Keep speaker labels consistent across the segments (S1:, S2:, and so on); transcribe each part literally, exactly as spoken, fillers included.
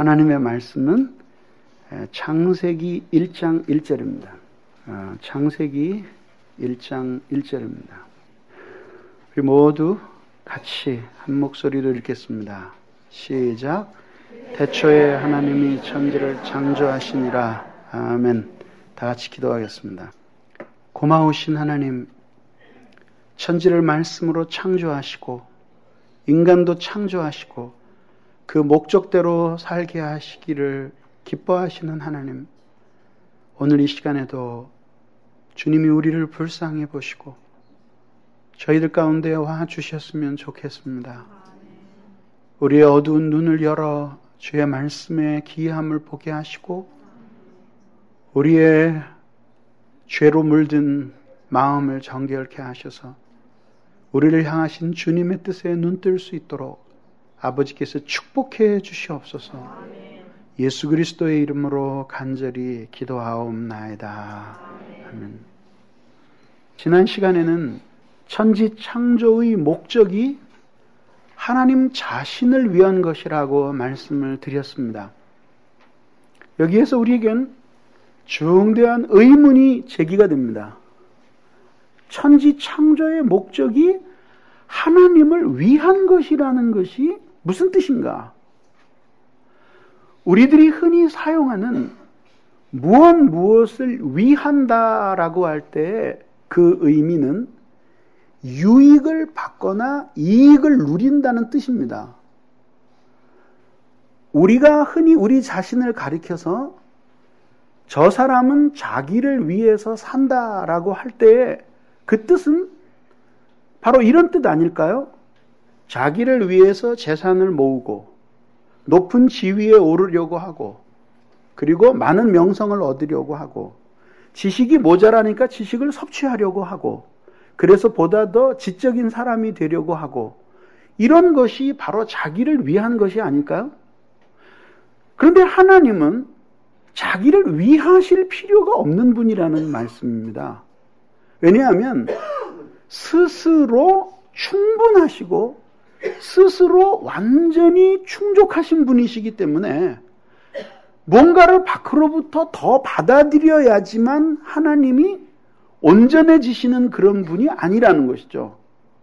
S1: 하나님의 말씀은 창세기 일 장 일 절입니다. 창세기 일 장 일 절입니다. 우리 모두 같이 한 목소리로 읽겠습니다. 시작. 태초에 하나님이 천지를 창조하시니라. 아멘. 다 같이 기도하겠습니다. 고마우신 하나님, 천지를 말씀으로 창조하시고 인간도 창조하시고 그 목적대로 살게 하시기를 기뻐하시는 하나님, 오늘 이 시간에도 주님이 우리를 불쌍히 보시고 저희들 가운데 와 주셨으면 좋겠습니다. 우리의 어두운 눈을 열어 주의 말씀의 기이함을 보게 하시고 우리의 죄로 물든 마음을 정결케 하셔서 우리를 향하신 주님의 뜻에 눈뜰 수 있도록 아버지께서 축복해 주시옵소서. 예수 그리스도의 이름으로 간절히 기도하옵나이다. 아멘. 지난 시간에는 천지 창조의 목적이 하나님 자신을 위한 것이라고 말씀을 드렸습니다. 여기에서 우리에겐 중대한 의문이 제기가 됩니다. 천지 창조의 목적이 하나님을 위한 것이라는 것이 무슨 뜻인가? 우리들이 흔히 사용하는 무엇 무엇을 위한다라고 할 때 그 의미는 유익을 받거나 이익을 누린다는 뜻입니다. 우리가 흔히 우리 자신을 가리켜서 저 사람은 자기를 위해서 산다라고 할 때 그 뜻은 바로 이런 뜻 아닐까요? 자기를 위해서 재산을 모으고 높은 지위에 오르려고 하고 그리고 많은 명성을 얻으려고 하고 지식이 모자라니까 지식을 섭취하려고 하고 그래서 보다 더 지적인 사람이 되려고 하고 이런 것이 바로 자기를 위한 것이 아닐까요? 그런데 하나님은 자기를 위하실 필요가 없는 분이라는 말씀입니다. 왜냐하면 스스로 충분하시고 스스로 완전히 충족하신 분이시기 때문에 뭔가를 밖으로부터 더 받아들여야지만 하나님이 온전해지시는 그런 분이 아니라는 것이죠.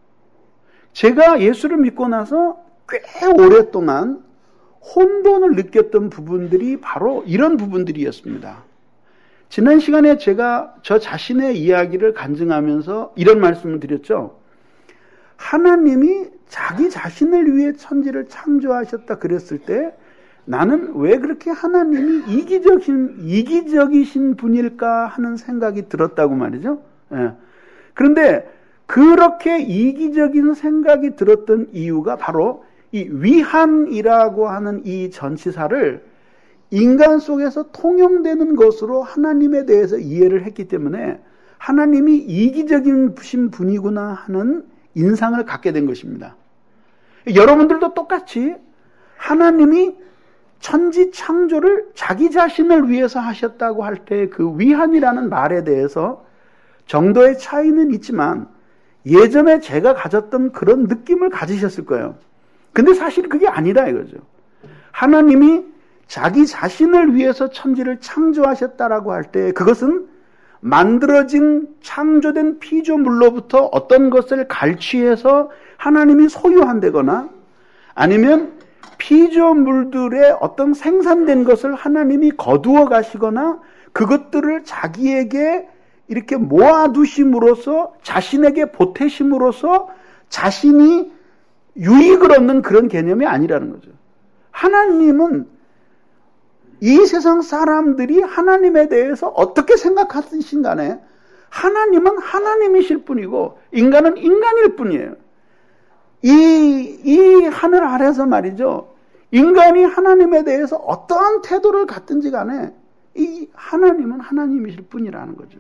S1: 제가 예수를 믿고 나서 꽤 오랫동안 혼돈을 느꼈던 부분들이 바로 이런 부분들이었습니다. 지난 시간에 제가 저 자신의 이야기를 간증하면서 이런 말씀을 드렸죠. 하나님이 자기 자신을 위해 천지를 창조하셨다 그랬을 때 나는 왜 그렇게 하나님이 이기적인, 이기적이신 분일까 하는 생각이 들었다고 말이죠. 예. 그런데 그렇게 이기적인 생각이 들었던 이유가 바로 이 위한이라고 하는 이 전치사를 인간 속에서 통용되는 것으로 하나님에 대해서 이해를 했기 때문에 하나님이 이기적인 분이구나 하는 인상을 갖게 된 것입니다. 여러분들도 똑같이 하나님이 천지 창조를 자기 자신을 위해서 하셨다고 할 때 그 위한이라는 말에 대해서 정도의 차이는 있지만 예전에 제가 가졌던 그런 느낌을 가지셨을 거예요. 근데 사실 그게 아니라 이거죠. 하나님이 자기 자신을 위해서 천지를 창조하셨다라고 할 때 그것은 만들어진 창조된 피조물로부터 어떤 것을 갈취해서 하나님이 소유한다거나 아니면 피조물들의 어떤 생산된 것을 하나님이 거두어 가시거나 그것들을 자기에게 이렇게 모아두심으로써 자신에게 보태심으로써 자신이 유익을 얻는 그런 개념이 아니라는 거죠. 하나님은 이 세상 사람들이 하나님에 대해서 어떻게 생각하시든 간에 하나님은 하나님이실 뿐이고 인간은 인간일 뿐이에요. 이, 이 하늘 아래서 말이죠. 인간이 하나님에 대해서 어떠한 태도를 갖든지 간에 이 하나님은 하나님이실 뿐이라는 거죠.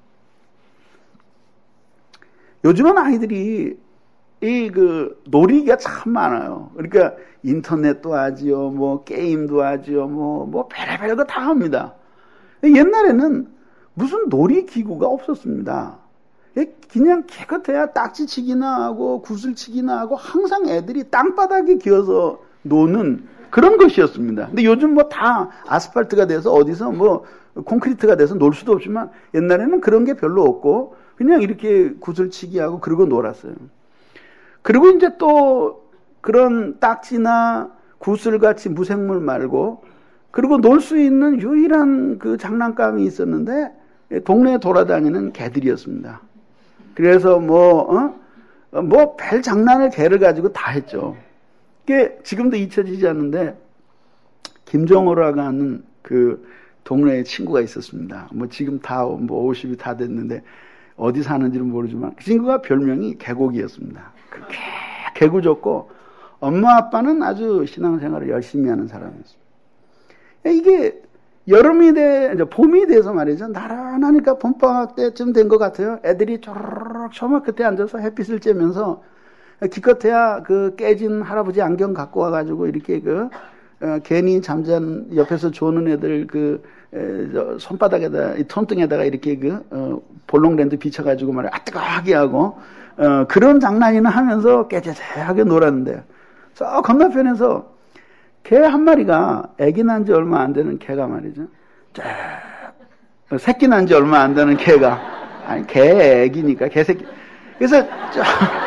S1: 요즘은 아이들이 이 그 놀이가 참 많아요. 그러니까 인터넷도 하지요, 뭐 게임도 하지요, 뭐 뭐 별의별 거 다 합니다. 옛날에는 무슨 놀이 기구가 없었습니다. 그냥 개껏해야 딱지치기나 하고 구슬치기나 하고 항상 애들이 땅바닥에 기어서 노는 그런 것이었습니다. 근데 요즘 뭐 다 아스팔트가 돼서 어디서 뭐 콘크리트가 돼서 놀 수도 없지만 옛날에는 그런 게 별로 없고 그냥 이렇게 구슬치기 하고 그러고 놀았어요. 그리고 이제 또 그런 딱지나 구슬같이 무생물 말고 그리고 놀 수 있는 유일한 그 장난감이 있었는데 동네에 돌아다니는 개들이었습니다. 그래서 뭐, 어? 뭐 별 장난을 개를 가지고 다 했죠. 그게 지금도 잊혀지지 않는데 김정호라고 하는 그 동네에 친구가 있었습니다. 뭐 지금 다 뭐 오십이 다 됐는데 어디 사는지는 모르지만 그 친구가 별명이 개고기였습니다. 그 개, 개구졌고 엄마 아빠는 아주 신앙생활을 열심히 하는 사람이었습니다. 이게 여름이 돼, 이제 봄이 돼서 말이죠. 나른하니까 봄방학 때쯤 된 것 같아요. 애들이 쪼르륵 초막 끝에 앉아서 햇빛을 쬐면서 기껏해야 그 깨진 할아버지 안경 갖고 와가지고 이렇게 그 어, 괜히 잠잔 옆에서 조는 애들 그 에, 저, 손바닥에다 이 손등에다가 이렇게 그 어, 볼롱랜드 비춰가지고 말이야 아 뜨거하게 하고 어, 그런 장난이나 하면서 깨재재하게 놀았는데 저 건너편에서 개 한 마리가 애기 난 지 얼마 안 되는 개가 말이죠. 쫙 새끼 난 지 얼마 안 되는 개가 아니 개 애기니까 개 새끼 그래서 쫙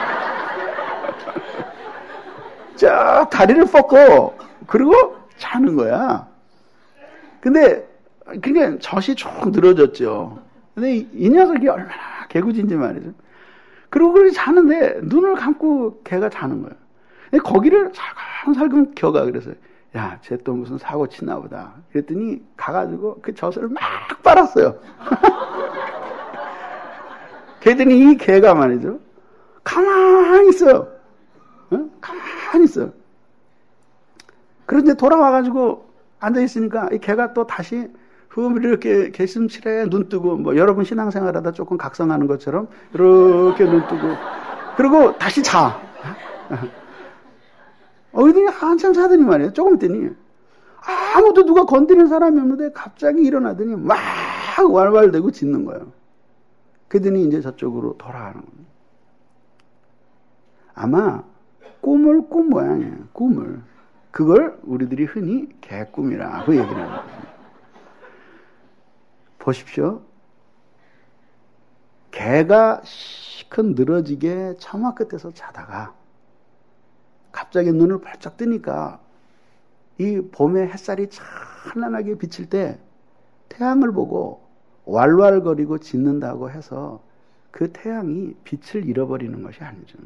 S1: 쫙 다리를 뻗고 그리고 자는 거야. 근데 그게 젖이 쭉 늘어졌죠. 근데 이, 이 녀석이 얼마나 개구진지 말이죠. 그리고 그렇게 자는데 눈을 감고 개가 자는 거예요. 근데 거기를 살금살금 겨가 그래서 야, 쟤 또 무슨 사고 치나 보다. 그랬더니 가가지고 그 젖을 막 빨았어요. 그랬더니 이 개가 말이죠. 가만히 있어요. 어? 가만히 있어요. 그런데 돌아와가지고 앉아있으니까 이 개가 또 다시 흠 이렇게 개심칠에 눈 뜨고 뭐 여러분 신앙생활하다 조금 각성하는 것처럼 이렇게 눈 뜨고 그리고 다시 자. 어, 이들이 한참 자더니 말이에요. 조금 있더니 아무도 누가 건드린 사람이 없는데 갑자기 일어나더니 막 왈왈대고 짖는 거예요. 그러더니 이제 저쪽으로 돌아가는 거예요. 아마 꿈을 꾼 모양이에요. 꿈을. 그걸 우리들이 흔히 개꿈이라고 얘기를 하는 거예요. 보십시오. 개가 시큰 늘어지게 처마 끝에서 자다가 갑자기 눈을 발짝 뜨니까 이 봄의 햇살이 찬란하게 비칠 때 태양을 보고 왈왈거리고 짖는다고 해서 그 태양이 빛을 잃어버리는 것이 아니죠.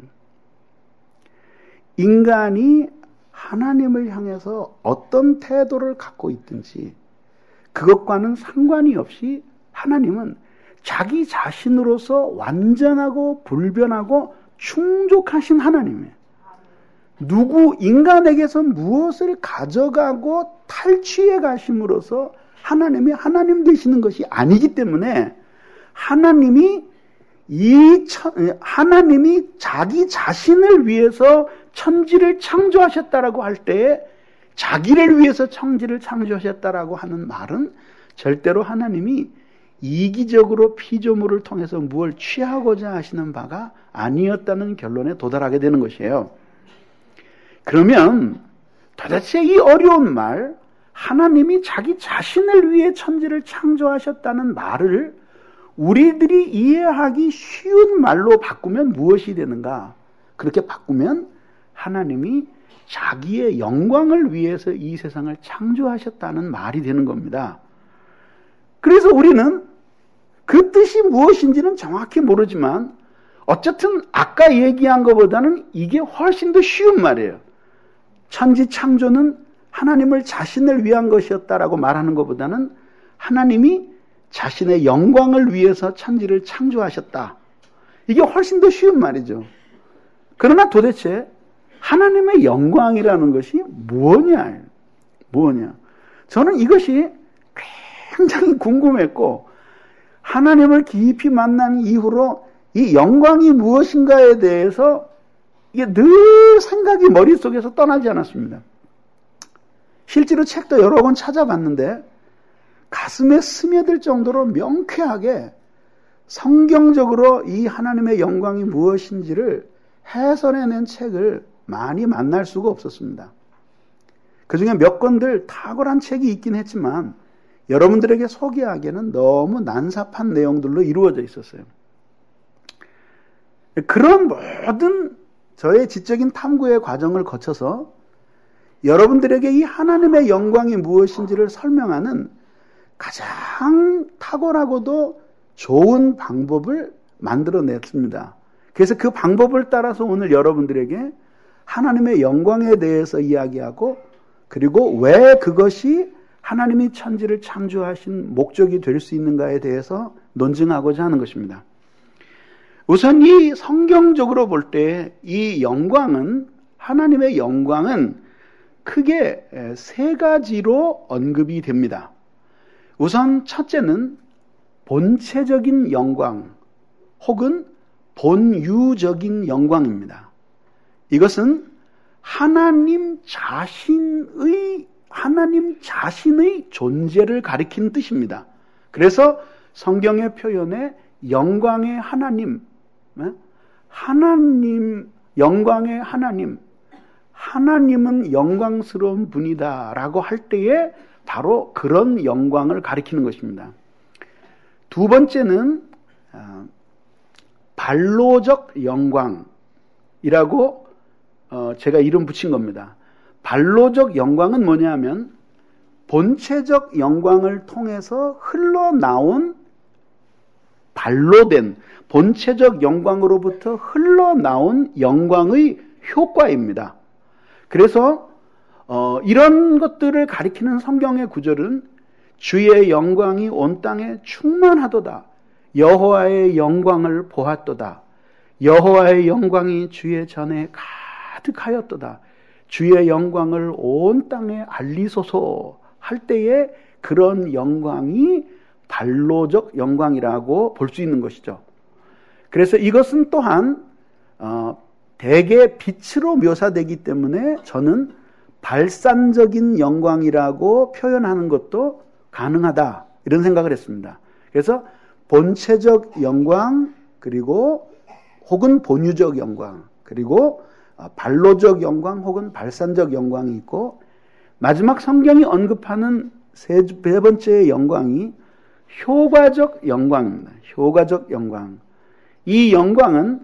S1: 인간이 하나님을 향해서 어떤 태도를 갖고 있든지 그것과는 상관이 없이 하나님은 자기 자신으로서 완전하고 불변하고 충족하신 하나님이에요. 누구 인간에게서 무엇을 가져가고 탈취해 가심으로써 하나님이 하나님 되시는 것이 아니기 때문에 하나님이 이 하나님이 자기 자신을 위해서 천지를 창조하셨다라고 할 때에 자기를 위해서 천지를 창조하셨다라고 하는 말은 절대로 하나님이 이기적으로 피조물을 통해서 무엇을 취하고자 하시는 바가 아니었다는 결론에 도달하게 되는 것이에요. 그러면 도대체 이 어려운 말, 하나님이 자기 자신을 위해 천지를 창조하셨다는 말을 우리들이 이해하기 쉬운 말로 바꾸면 무엇이 되는가? 그렇게 바꾸면 하나님이 자기의 영광을 위해서 이 세상을 창조하셨다는 말이 되는 겁니다. 그래서 우리는 그 뜻이 무엇인지는 정확히 모르지만 어쨌든 아까 얘기한 것보다는 이게 훨씬 더 쉬운 말이에요. 천지 창조는 하나님을 자신을 위한 것이었다라고 말하는 것보다는 하나님이 자신의 영광을 위해서 천지를 창조하셨다. 이게 훨씬 더 쉬운 말이죠. 그러나 도대체 하나님의 영광이라는 것이 뭐냐? 뭐냐? 저는 이것이 굉장히 궁금했고 하나님을 깊이 만난 이후로 이 영광이 무엇인가에 대해서 이게 늘 생각이 머릿속에서 떠나지 않았습니다. 실제로 책도 여러 번 찾아봤는데 가슴에 스며들 정도로 명쾌하게 성경적으로 이 하나님의 영광이 무엇인지를 해설해낸 책을 많이 만날 수가 없었습니다. 그 중에 몇 권들 탁월한 책이 있긴 했지만 여러분들에게 소개하기에는 너무 난삽한 내용들로 이루어져 있었어요. 그런 모든 저의 지적인 탐구의 과정을 거쳐서 여러분들에게 이 하나님의 영광이 무엇인지를 설명하는 가장 탁월하고도 좋은 방법을 만들어냈습니다. 그래서 그 방법을 따라서 오늘 여러분들에게 하나님의 영광에 대해서 이야기하고 그리고 왜 그것이 하나님이 천지를 창조하신 목적이 될 수 있는가에 대해서 논증하고자 하는 것입니다. 우선 이 성경적으로 볼 때 이 영광은, 하나님의 영광은 크게 세 가지로 언급이 됩니다. 우선 첫째는 본체적인 영광 혹은 본유적인 영광입니다. 이것은 하나님 자신의 하나님 자신의 존재를 가리키는 뜻입니다. 그래서 성경의 표현에 영광의 하나님, 하나님, 영광의 하나님, 하나님은 영광스러운 분이다 라고 할 때에 바로 그런 영광을 가리키는 것입니다. 두 번째는 반로적 영광이라고 제가 이름 붙인 겁니다. 반로적 영광은 뭐냐면 본체적 영광을 통해서 흘러나온 반로된 본체적 영광으로부터 흘러나온 영광의 효과입니다. 그래서 어, 이런 것들을 가리키는 성경의 구절은 주의 영광이 온 땅에 충만하도다. 여호와의 영광을 보았도다. 여호와의 영광이 주의 전에 가득하였도다. 주의 영광을 온 땅에 알리소서 할 때에 그런 영광이 반로적 영광이라고 볼 수 있는 것이죠. 그래서 이것은 또한 어, 대개 빛으로 묘사되기 때문에 저는 발산적인 영광이라고 표현하는 것도 가능하다 이런 생각을 했습니다. 그래서 본체적 영광 그리고 혹은 본유적 영광 그리고 반로적 영광 혹은 발산적 영광이 있고 마지막 성경이 언급하는 세 번째의 영광이 효과적 영광입니다. 효과적 영광. 이 영광은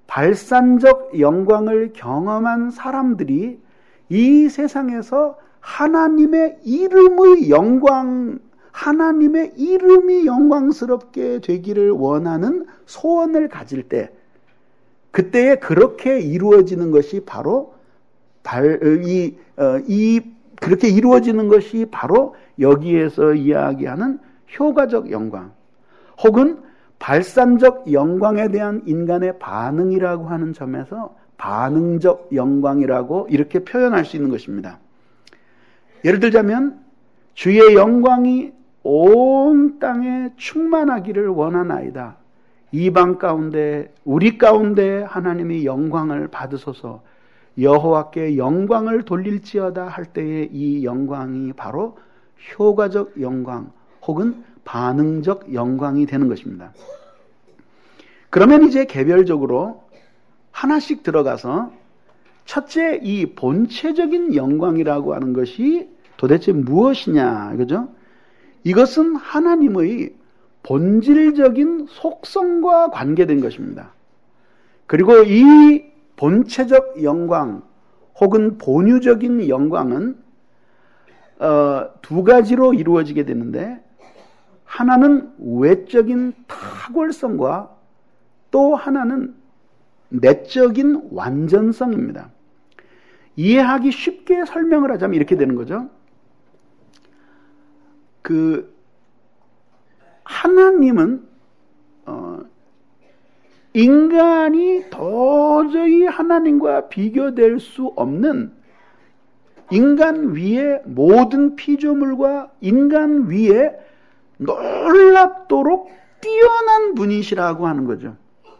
S1: 발산적 영광을 경험한 사람들이 이 세상에서 하나님의 이름의 영광, 하나님의 이름이 영광스럽게 되기를 원하는 소원을 가질 때 그때에 그렇게 이루어지는 것이 바로 발, 이, 어, 이, 그렇게 이루어지는 것이 바로 여기에서 이야기하는 효과적 영광, 혹은 발산적 영광에 대한 인간의 반응이라고 하는 점에서 반응적 영광이라고 이렇게 표현할 수 있는 것입니다. 예를 들자면, 주의 영광이 온 땅에 충만하기를 원하나이다. 이방 가운데 우리 가운데 하나님이 영광을 받으소서 여호와께 영광을 돌릴지어다 할 때에 이 영광이 바로 효과적 영광 혹은 반응적 영광이 되는 것입니다. 그러면 이제 개별적으로 하나씩 들어가서 첫째 이 본체적인 영광이라고 하는 것이 도대체 무엇이냐, 그죠? 이것은 하나님의 본질적인 속성과 관계된 것입니다. 그리고 이 본체적 영광 혹은 본유적인 영광은 어, 두 가지로 이루어지게 되는데 하나는 외적인 탁월성과 또 하나는 내적인 완전성입니다. 이해하기 쉽게 설명을 하자면 이렇게 되는 거죠. 그 하나님은 어, 인간이 도저히 하나님과 비교될 수 없는 인간 위에 모든 피조물과 인간 위에 놀랍도록 뛰어난 분이시라고 하는 거죠.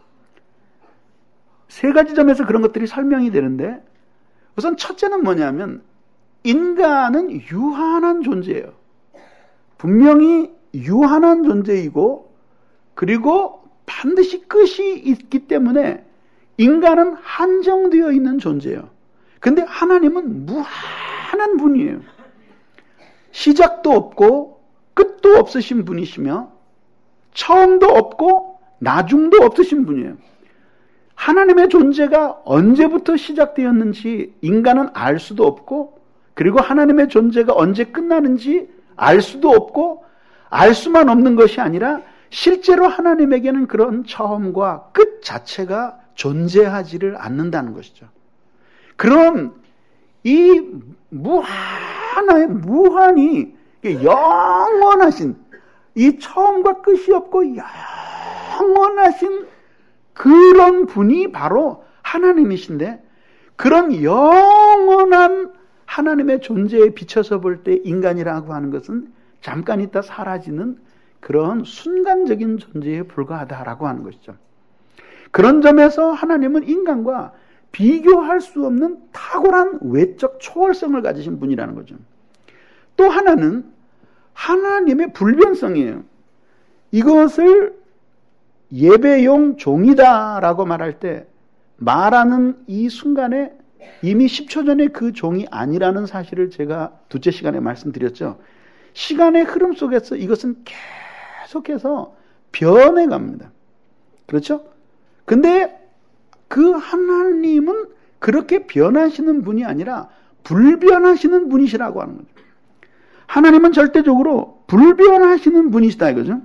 S1: 세 가지 점에서 그런 것들이 설명이 되는데 우선 첫째는 뭐냐면 인간은 유한한 존재예요. 분명히 유한한 존재이고 그리고 반드시 끝이 있기 때문에 인간은 한정되어 있는 존재예요. 근데 하나님은 무한한 분이에요. 시작도 없고 끝도 없으신 분이시며 처음도 없고 나중도 없으신 분이에요. 하나님의 존재가 언제부터 시작되었는지 인간은 알 수도 없고, 그리고 하나님의 존재가 언제 끝나는지 알 수도 없고, 알 수만 없는 것이 아니라 실제로 하나님에게는 그런 처음과 끝 자체가 존재하지를 않는다는 것이죠. 그럼 이 무한의 무한이 영원하신, 이 처음과 끝이 없고 영원하신 그런 분이 바로 하나님이신데, 그런 영원한 하나님의 존재에 비춰서 볼 때 인간이라고 하는 것은 잠깐 있다 사라지는 그런 순간적인 존재에 불과하다라고 하는 것이죠. 그런 점에서 하나님은 인간과 비교할 수 없는 탁월한 외적 초월성을 가지신 분이라는 거죠. 또 하나는 하나님의 불변성이에요. 이것을 예배용 종이다라고 말할 때 말하는 이 순간에 이미 십 초 전에 그 종이 아니라는 사실을 제가 둘째 시간에 말씀드렸죠. 시간의 흐름 속에서 이것은 계속해서 변해갑니다. 그렇죠? 근데 그 하나님은 그렇게 변하시는 분이 아니라 불변하시는 분이시라고 하는 거죠. 하나님은 절대적으로 불변하시는 분이시다 이거죠.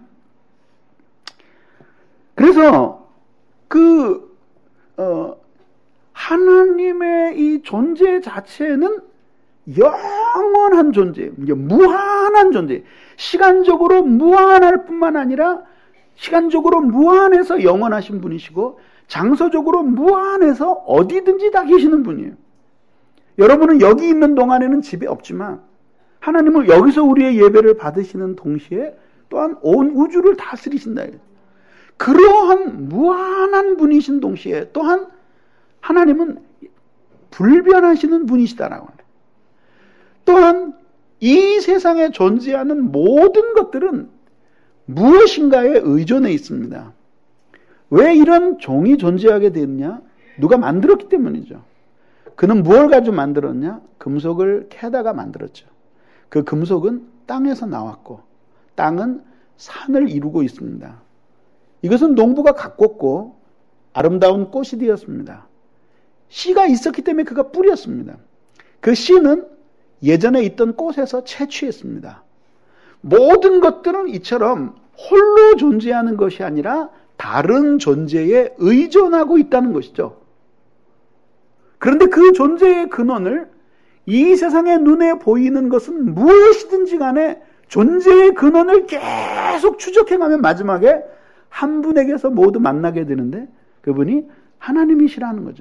S1: 그래서 그 어, 하나님의 이 존재 자체는 영원한 존재, 무한한 존재, 시간적으로 무한할 뿐만 아니라 시간적으로 무한해서 영원하신 분이시고 장소적으로 무한해서 어디든지 다 계시는 분이에요. 여러분은 여기 있는 동안에는 집에 없지만 하나님은 여기서 우리의 예배를 받으시는 동시에 또한 온 우주를 다스리신다. 그러한 무한한 분이신 동시에 또한 하나님은 불변하시는 분이시다라고 합니다. 또한 이 세상에 존재하는 모든 것들은 무엇인가에 의존해 있습니다. 왜 이런 종이 존재하게 됐냐? 누가 만들었기 때문이죠. 그는 무엇을 가지고 만들었냐? 금속을 캐다가 만들었죠. 그 금속은 땅에서 나왔고 땅은 산을 이루고 있습니다. 이것은 농부가 가꿨고 아름다운 꽃이 되었습니다. 씨가 있었기 때문에 그가 뿌렸습니다. 그 씨는 예전에 있던 꽃에서 채취했습니다. 모든 것들은 이처럼 홀로 존재하는 것이 아니라 다른 존재에 의존하고 있다는 것이죠. 그런데 그 존재의 근원을 이 세상의 눈에 보이는 것은 무엇이든지 간에 존재의 근원을 계속 추적해가면 마지막에 한 분에게서 모두 만나게 되는데 그분이 하나님이시라는 거죠.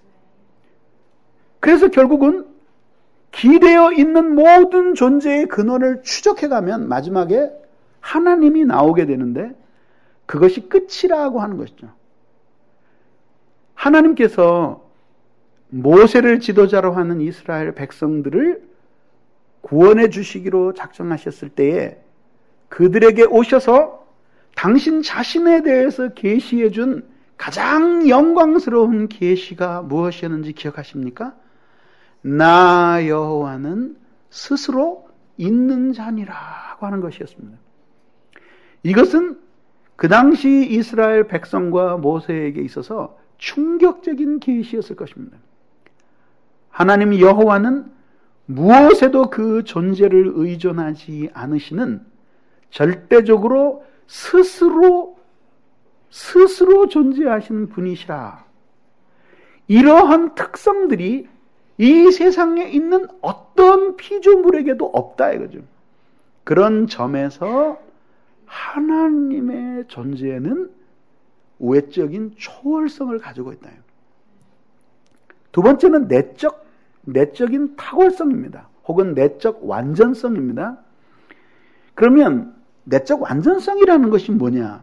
S1: 그래서 결국은 기대어 있는 모든 존재의 근원을 추적해가면 마지막에 하나님이 나오게 되는데 그것이 끝이라고 하는 것이죠. 하나님께서 모세를 지도자로 하는 이스라엘 백성들을 구원해 주시기로 작정하셨을 때에 그들에게 오셔서 당신 자신에 대해서 계시해 준 가장 영광스러운 계시가 무엇이었는지 기억하십니까? 나 여호와는 스스로 있는 자니라고 하는 것이었습니다. 이것은 그 당시 이스라엘 백성과 모세에게 있어서 충격적인 계시였을 것입니다. 하나님 여호와는 무엇에도 그 존재를 의존하지 않으시는 절대적으로 스스로 스스로 존재하시는 분이시라. 이러한 특성들이 이 세상에 있는 어떤 피조물에게도 없다 이거죠. 그런 점에서 하나님의 존재는 외적인 초월성을 가지고 있다. 두 번째는 내적, 내적인 탁월성입니다. 혹은 내적 완전성입니다. 그러면 내적 완전성이라는 것이 뭐냐?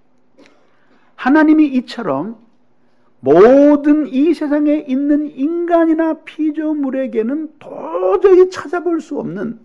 S1: 하나님이 이처럼 모든 이 세상에 있는 인간이나 피조물에게는 도저히 찾아볼 수 없는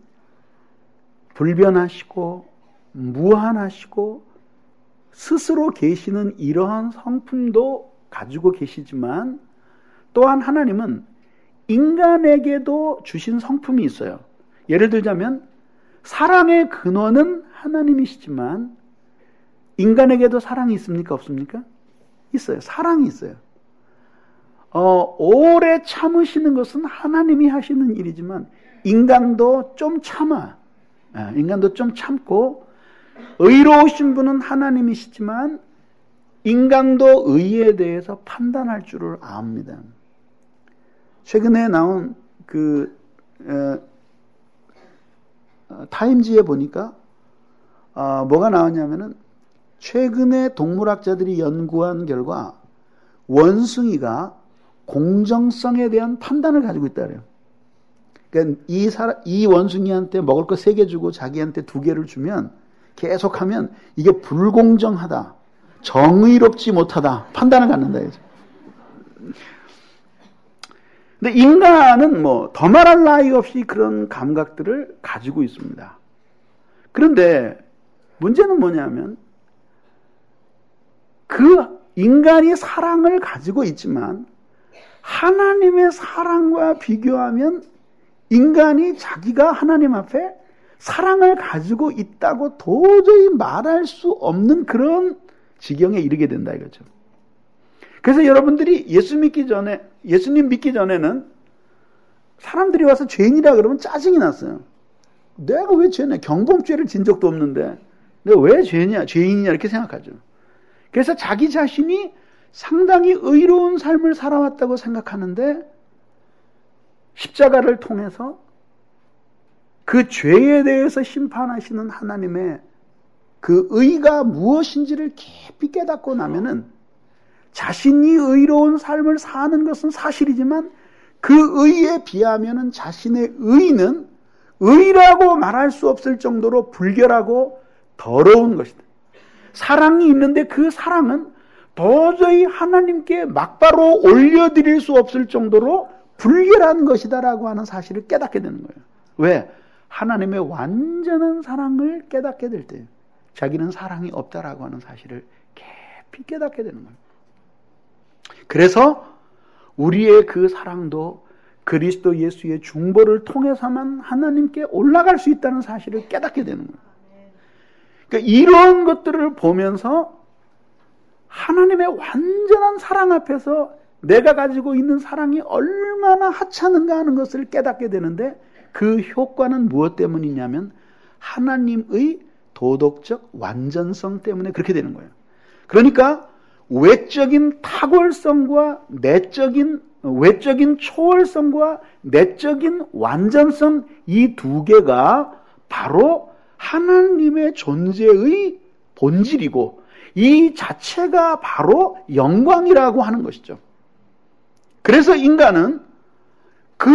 S1: 불변하시고 무한하시고 스스로 계시는 이러한 성품도 가지고 계시지만 또한 하나님은 인간에게도 주신 성품이 있어요. 예를 들자면 사랑의 근원은 하나님이시지만 인간에게도 사랑이 있습니까? 없습니까? 있어요. 사랑이 있어요. 어, 오래 참으시는 것은 하나님이 하시는 일이지만 인간도 좀 참아. 인간도 좀 참고 의로우신 분은 하나님이시지만 인간도 의에 대해서 판단할 줄을 압니다. 최근에 나온 그 에, 타임지에 보니까 어, 뭐가 나왔냐면은 최근에 동물학자들이 연구한 결과 원숭이가 공정성에 대한 판단을 가지고 있다 그래요. 그러니까 이, 사람, 이 원숭이한테 먹을 거 세 개 주고 자기한테 두 개를 주면 계속하면 이게 불공정하다, 정의롭지 못하다 판단을 갖는다. 근데 인간은 뭐 더 말할 나위 없이 그런 감각들을 가지고 있습니다. 그런데 문제는 뭐냐면 그 인간이 사랑을 가지고 있지만 하나님의 사랑과 비교하면 인간이 자기가 하나님 앞에 사랑을 가지고 있다고 도저히 말할 수 없는 그런 지경에 이르게 된다 이거죠. 그래서 여러분들이 예수 믿기 전에, 예수님 믿기 전에는 사람들이 와서 죄인이라 그러면 짜증이 났어요. 내가 왜 죄냐? 경범죄를 진 적도 없는데 내가 왜 죄냐? 죄인이냐? 이렇게 생각하죠. 그래서 자기 자신이 상당히 의로운 삶을 살아왔다고 생각하는데 십자가를 통해서 그 죄에 대해서 심판하시는 하나님의 그 의가 무엇인지를 깊이 깨닫고 나면은 자신이 의로운 삶을 사는 것은 사실이지만 그 의에 비하면은 자신의 의는 의라고 말할 수 없을 정도로 불결하고 더러운 것이다. 사랑이 있는데 그 사랑은 도저히 하나님께 막바로 올려드릴 수 없을 정도로 불결한 것이다라고 하는 사실을 깨닫게 되는 거예요. 왜? 하나님의 완전한 사랑을 깨닫게 될 때 자기는 사랑이 없다라고 하는 사실을 깊이 깨닫게 되는 거예요. 그래서 우리의 그 사랑도 그리스도 예수의 중보를 통해서만 하나님께 올라갈 수 있다는 사실을 깨닫게 되는 거예요. 그러니까 이런 것들을 보면서 하나님의 완전한 사랑 앞에서 내가 가지고 있는 사랑이 얼마나 하찮은가 하는 것을 깨닫게 되는데 그 효과는 무엇 때문이냐면 하나님의 도덕적 완전성 때문에 그렇게 되는 거예요. 그러니까 외적인 탁월성과 내적인 외적인 초월성과 내적인 완전성 이 두 개가 바로 하나님의 존재의 본질이고 이 자체가 바로 영광이라고 하는 것이죠. 그래서 인간은 그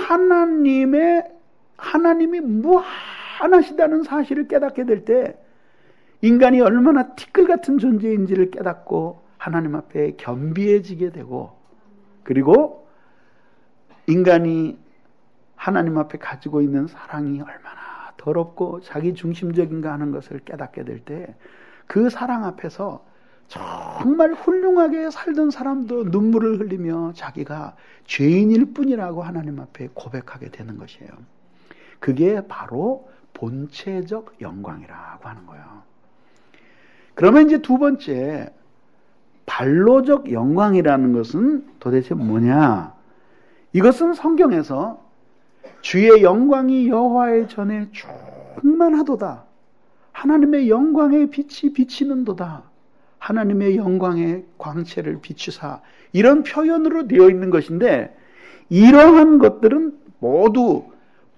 S1: 하나님의 하나님이 무한하시다는 사실을 깨닫게 될 때 인간이 얼마나 티끌 같은 존재인지를 깨닫고 하나님 앞에 겸비해지게 되고 그리고 인간이 하나님 앞에 가지고 있는 사랑이 얼마나 더럽고 자기 중심적인가 하는 것을 깨닫게 될 때 그 사랑 앞에서 정말 훌륭하게 살던 사람도 눈물을 흘리며 자기가 죄인일 뿐이라고 하나님 앞에 고백하게 되는 것이에요. 그게 바로 본체적 영광이라고 하는 거예요. 그러면 이제 두 번째 반로적 영광이라는 것은 도대체 뭐냐? 이것은 성경에서 주의 영광이 여호와의 전에 충만하도다. 하나님의 영광의 빛이 비치는도다. 하나님의 영광의 광채를 비추사 이런 표현으로 되어 있는 것인데 이러한 것들은 모두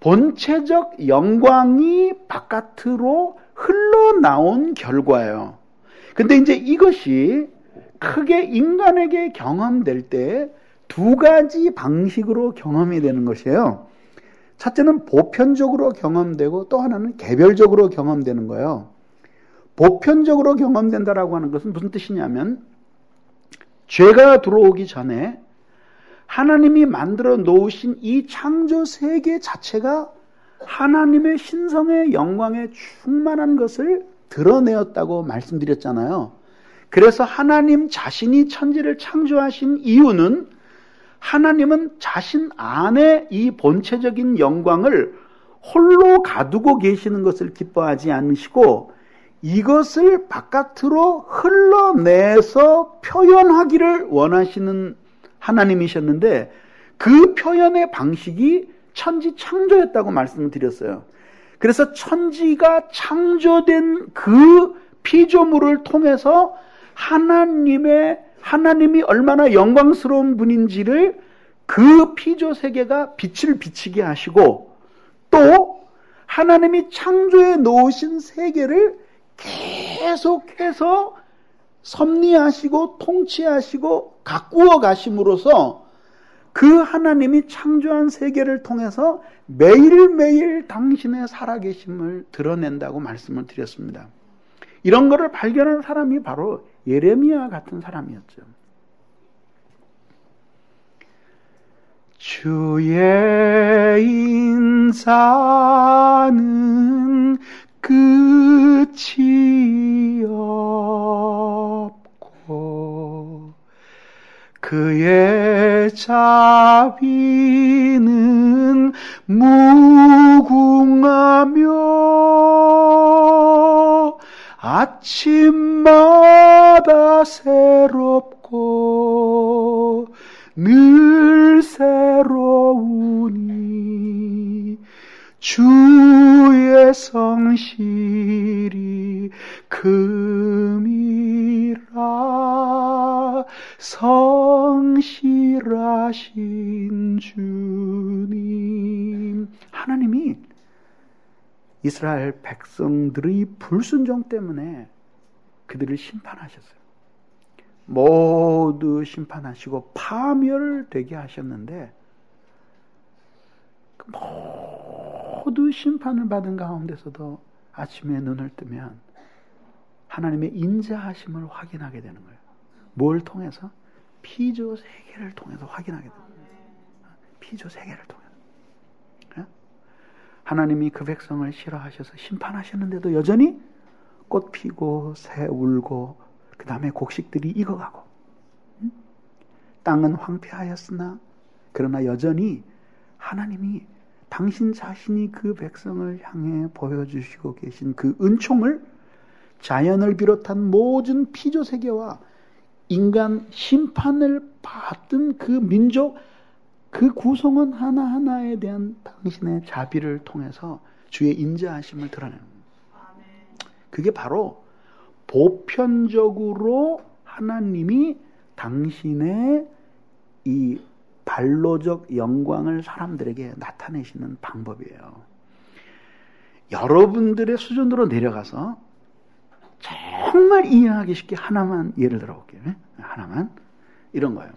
S1: 본체적 영광이 바깥으로 흘러나온 결과예요. 근데 이제 이것이 크게 인간에게 경험될 때 두 가지 방식으로 경험이 되는 것이에요. 첫째는 보편적으로 경험되고 또 하나는 개별적으로 경험되는 거예요. 보편적으로 경험된다라고 하는 것은 무슨 뜻이냐면 죄가 들어오기 전에 하나님이 만들어 놓으신 이 창조 세계 자체가 하나님의 신성의 영광에 충만한 것을 드러내었다고 말씀드렸잖아요. 그래서 하나님 자신이 천지를 창조하신 이유는 하나님은 자신 안에 이 본체적인 영광을 홀로 가두고 계시는 것을 기뻐하지 않으시고 이것을 바깥으로 흘러내서 표현하기를 원하시는 하나님이셨는데 그 표현의 방식이 천지 창조였다고 말씀을 드렸어요. 그래서 천지가 창조된 그 피조물을 통해서 하나님의 하나님이 얼마나 영광스러운 분인지를 그 피조 세계가 빛을 비치게 하시고 또 하나님이 창조해 놓으신 세계를 계속해서 섭리하시고 통치하시고 가꾸어 가심으로써 그 하나님이 창조한 세계를 통해서 매일매일 당신의 살아계심을 드러낸다고 말씀을 드렸습니다. 이런 것을 발견한 사람이 바로 예레미야 같은 사람이었죠. 주의 인자는 끝이 없고 그의 자비는 무궁하며 아침마다 새롭고 늘 새로우니 주의 성실이 금이라 성실하신 주님. 하나님이 이스라엘 백성들의 불순종 때문에 그들을 심판하셨어요. 모두 심판하시고 파멸되게 하셨는데 모두 심판을 받은 가운데서도 아침에 눈을 뜨면 하나님의 인자하심을 확인하게 되는 거예요. 뭘 통해서? 피조 세계를 통해서 확인하게 됩니다. 피조 세계를 통해서. 하나님이 그 백성을 싫어하셔서 심판하셨는데도 여전히 꽃 피고 새 울고 그 다음에 곡식들이 익어가고 땅은 황폐하였으나 그러나 여전히 하나님이 당신 자신이 그 백성을 향해 보여주시고 계신 그 은총을 자연을 비롯한 모든 피조세계와 인간 심판을 받은 그 민족 그 구성원 하나하나에 대한 당신의 자비를 통해서 주의 인자하심을 드러내는 겁니다. 그게 바로 보편적으로 하나님이 당신의 이 반로적 영광을 사람들에게 나타내시는 방법이에요. 여러분들의 수준으로 내려가서 정말 이해하기 쉽게 하나만 예를 들어볼게요. 하나만 이런 거예요.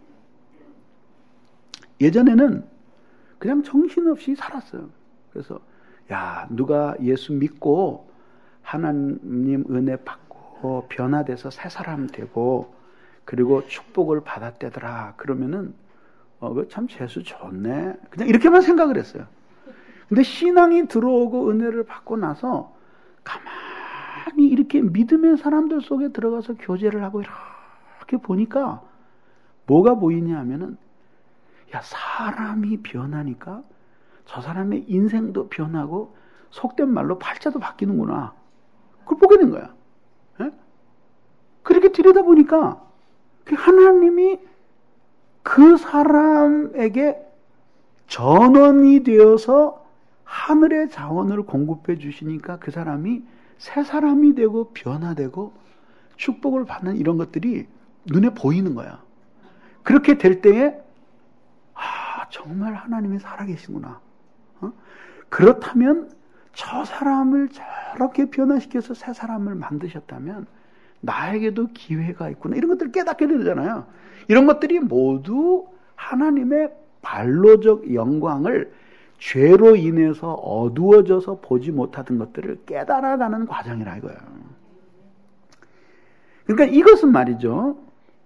S1: 예전에는 그냥 정신없이 살았어요. 그래서 야 누가 예수 믿고 하나님 은혜 받고 변화돼서 새 사람 되고 그리고 축복을 받았대더라. 그러면은 어, 참 재수 좋네. 그냥 이렇게만 생각을 했어요. 근데 신앙이 들어오고 은혜를 받고 나서 가만히 이렇게 믿음의 사람들 속에 들어가서 교제를 하고 이렇게 보니까 뭐가 보이냐 하면은 야 사람이 변하니까 저 사람의 인생도 변하고 속된 말로 팔자도 바뀌는구나. 그걸 보게 된 거야. 예? 그렇게 들여다보니까 하나님이 그 사람에게 전원이 되어서 하늘의 자원을 공급해 주시니까 그 사람이 새 사람이 되고 변화되고 축복을 받는 이런 것들이 눈에 보이는 거야. 그렇게 될 때에 아 정말 하나님이 살아계시구나. 어? 그렇다면 저 사람을 저렇게 변화시켜서 새 사람을 만드셨다면 나에게도 기회가 있구나. 이런 것들을 깨닫게 되잖아요. 이런 것들이 모두 하나님의 반로적 영광을 죄로 인해서 어두워져서 보지 못하던 것들을 깨달아가는 과정이라 이거예요. 그러니까 이것은 말이죠.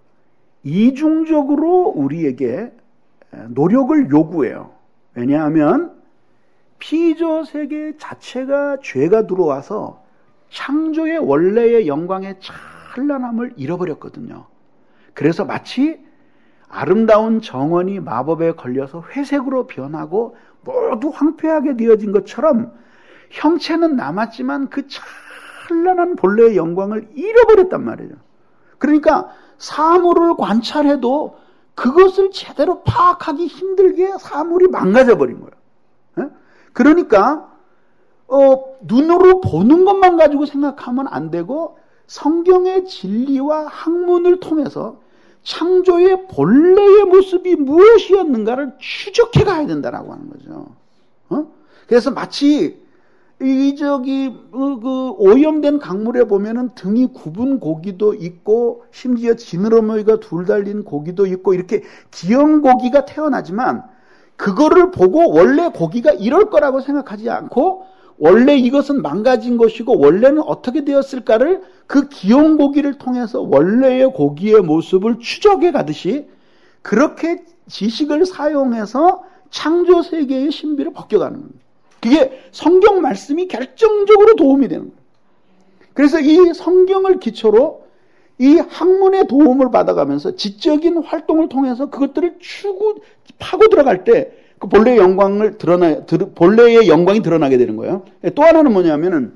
S1: 이중적으로 우리에게 노력을 요구해요. 왜냐하면 피조 세계 자체가 죄가 들어와서 창조의 원래의 영광의 찬란함을 잃어버렸거든요. 그래서 마치 아름다운 정원이 마법에 걸려서 회색으로 변하고 모두 황폐하게 되어진 것처럼 형체는 남았지만 그 찬란한 본래의 영광을 잃어버렸단 말이에요. 그러니까 사물을 관찰해도 그것을 제대로 파악하기 힘들게 사물이 망가져버린 거예요. 그러니까 어, 눈으로 보는 것만 가지고 생각하면 안 되고 성경의 진리와 학문을 통해서 창조의 본래의 모습이 무엇이었는가를 추적해 가야 된다라고 하는 거죠. 어? 그래서 마치 이 저기 그 오염된 강물에 보면은 등이 굽은 고기도 있고 심지어 지느러미가 둘 달린 고기도 있고 이렇게 귀여운 고기가 태어나지만 그거를 보고 원래 고기가 이럴 거라고 생각하지 않고 원래 이것은 망가진 것이고 원래는 어떻게 되었을까를 그 귀여운 고기를 통해서 원래의 고기의 모습을 추적해 가듯이 그렇게 지식을 사용해서 창조 세계의 신비를 벗겨가는 겁니다. 그게 성경 말씀이 결정적으로 도움이 되는 거예요. 그래서 이 성경을 기초로 이 학문의 도움을 받아가면서 지적인 활동을 통해서 그것들을 추구, 파고 들어갈 때 그 본래의 영광을 드러나, 본래의 영광이 드러나게 되는 거예요. 또 하나는 뭐냐면은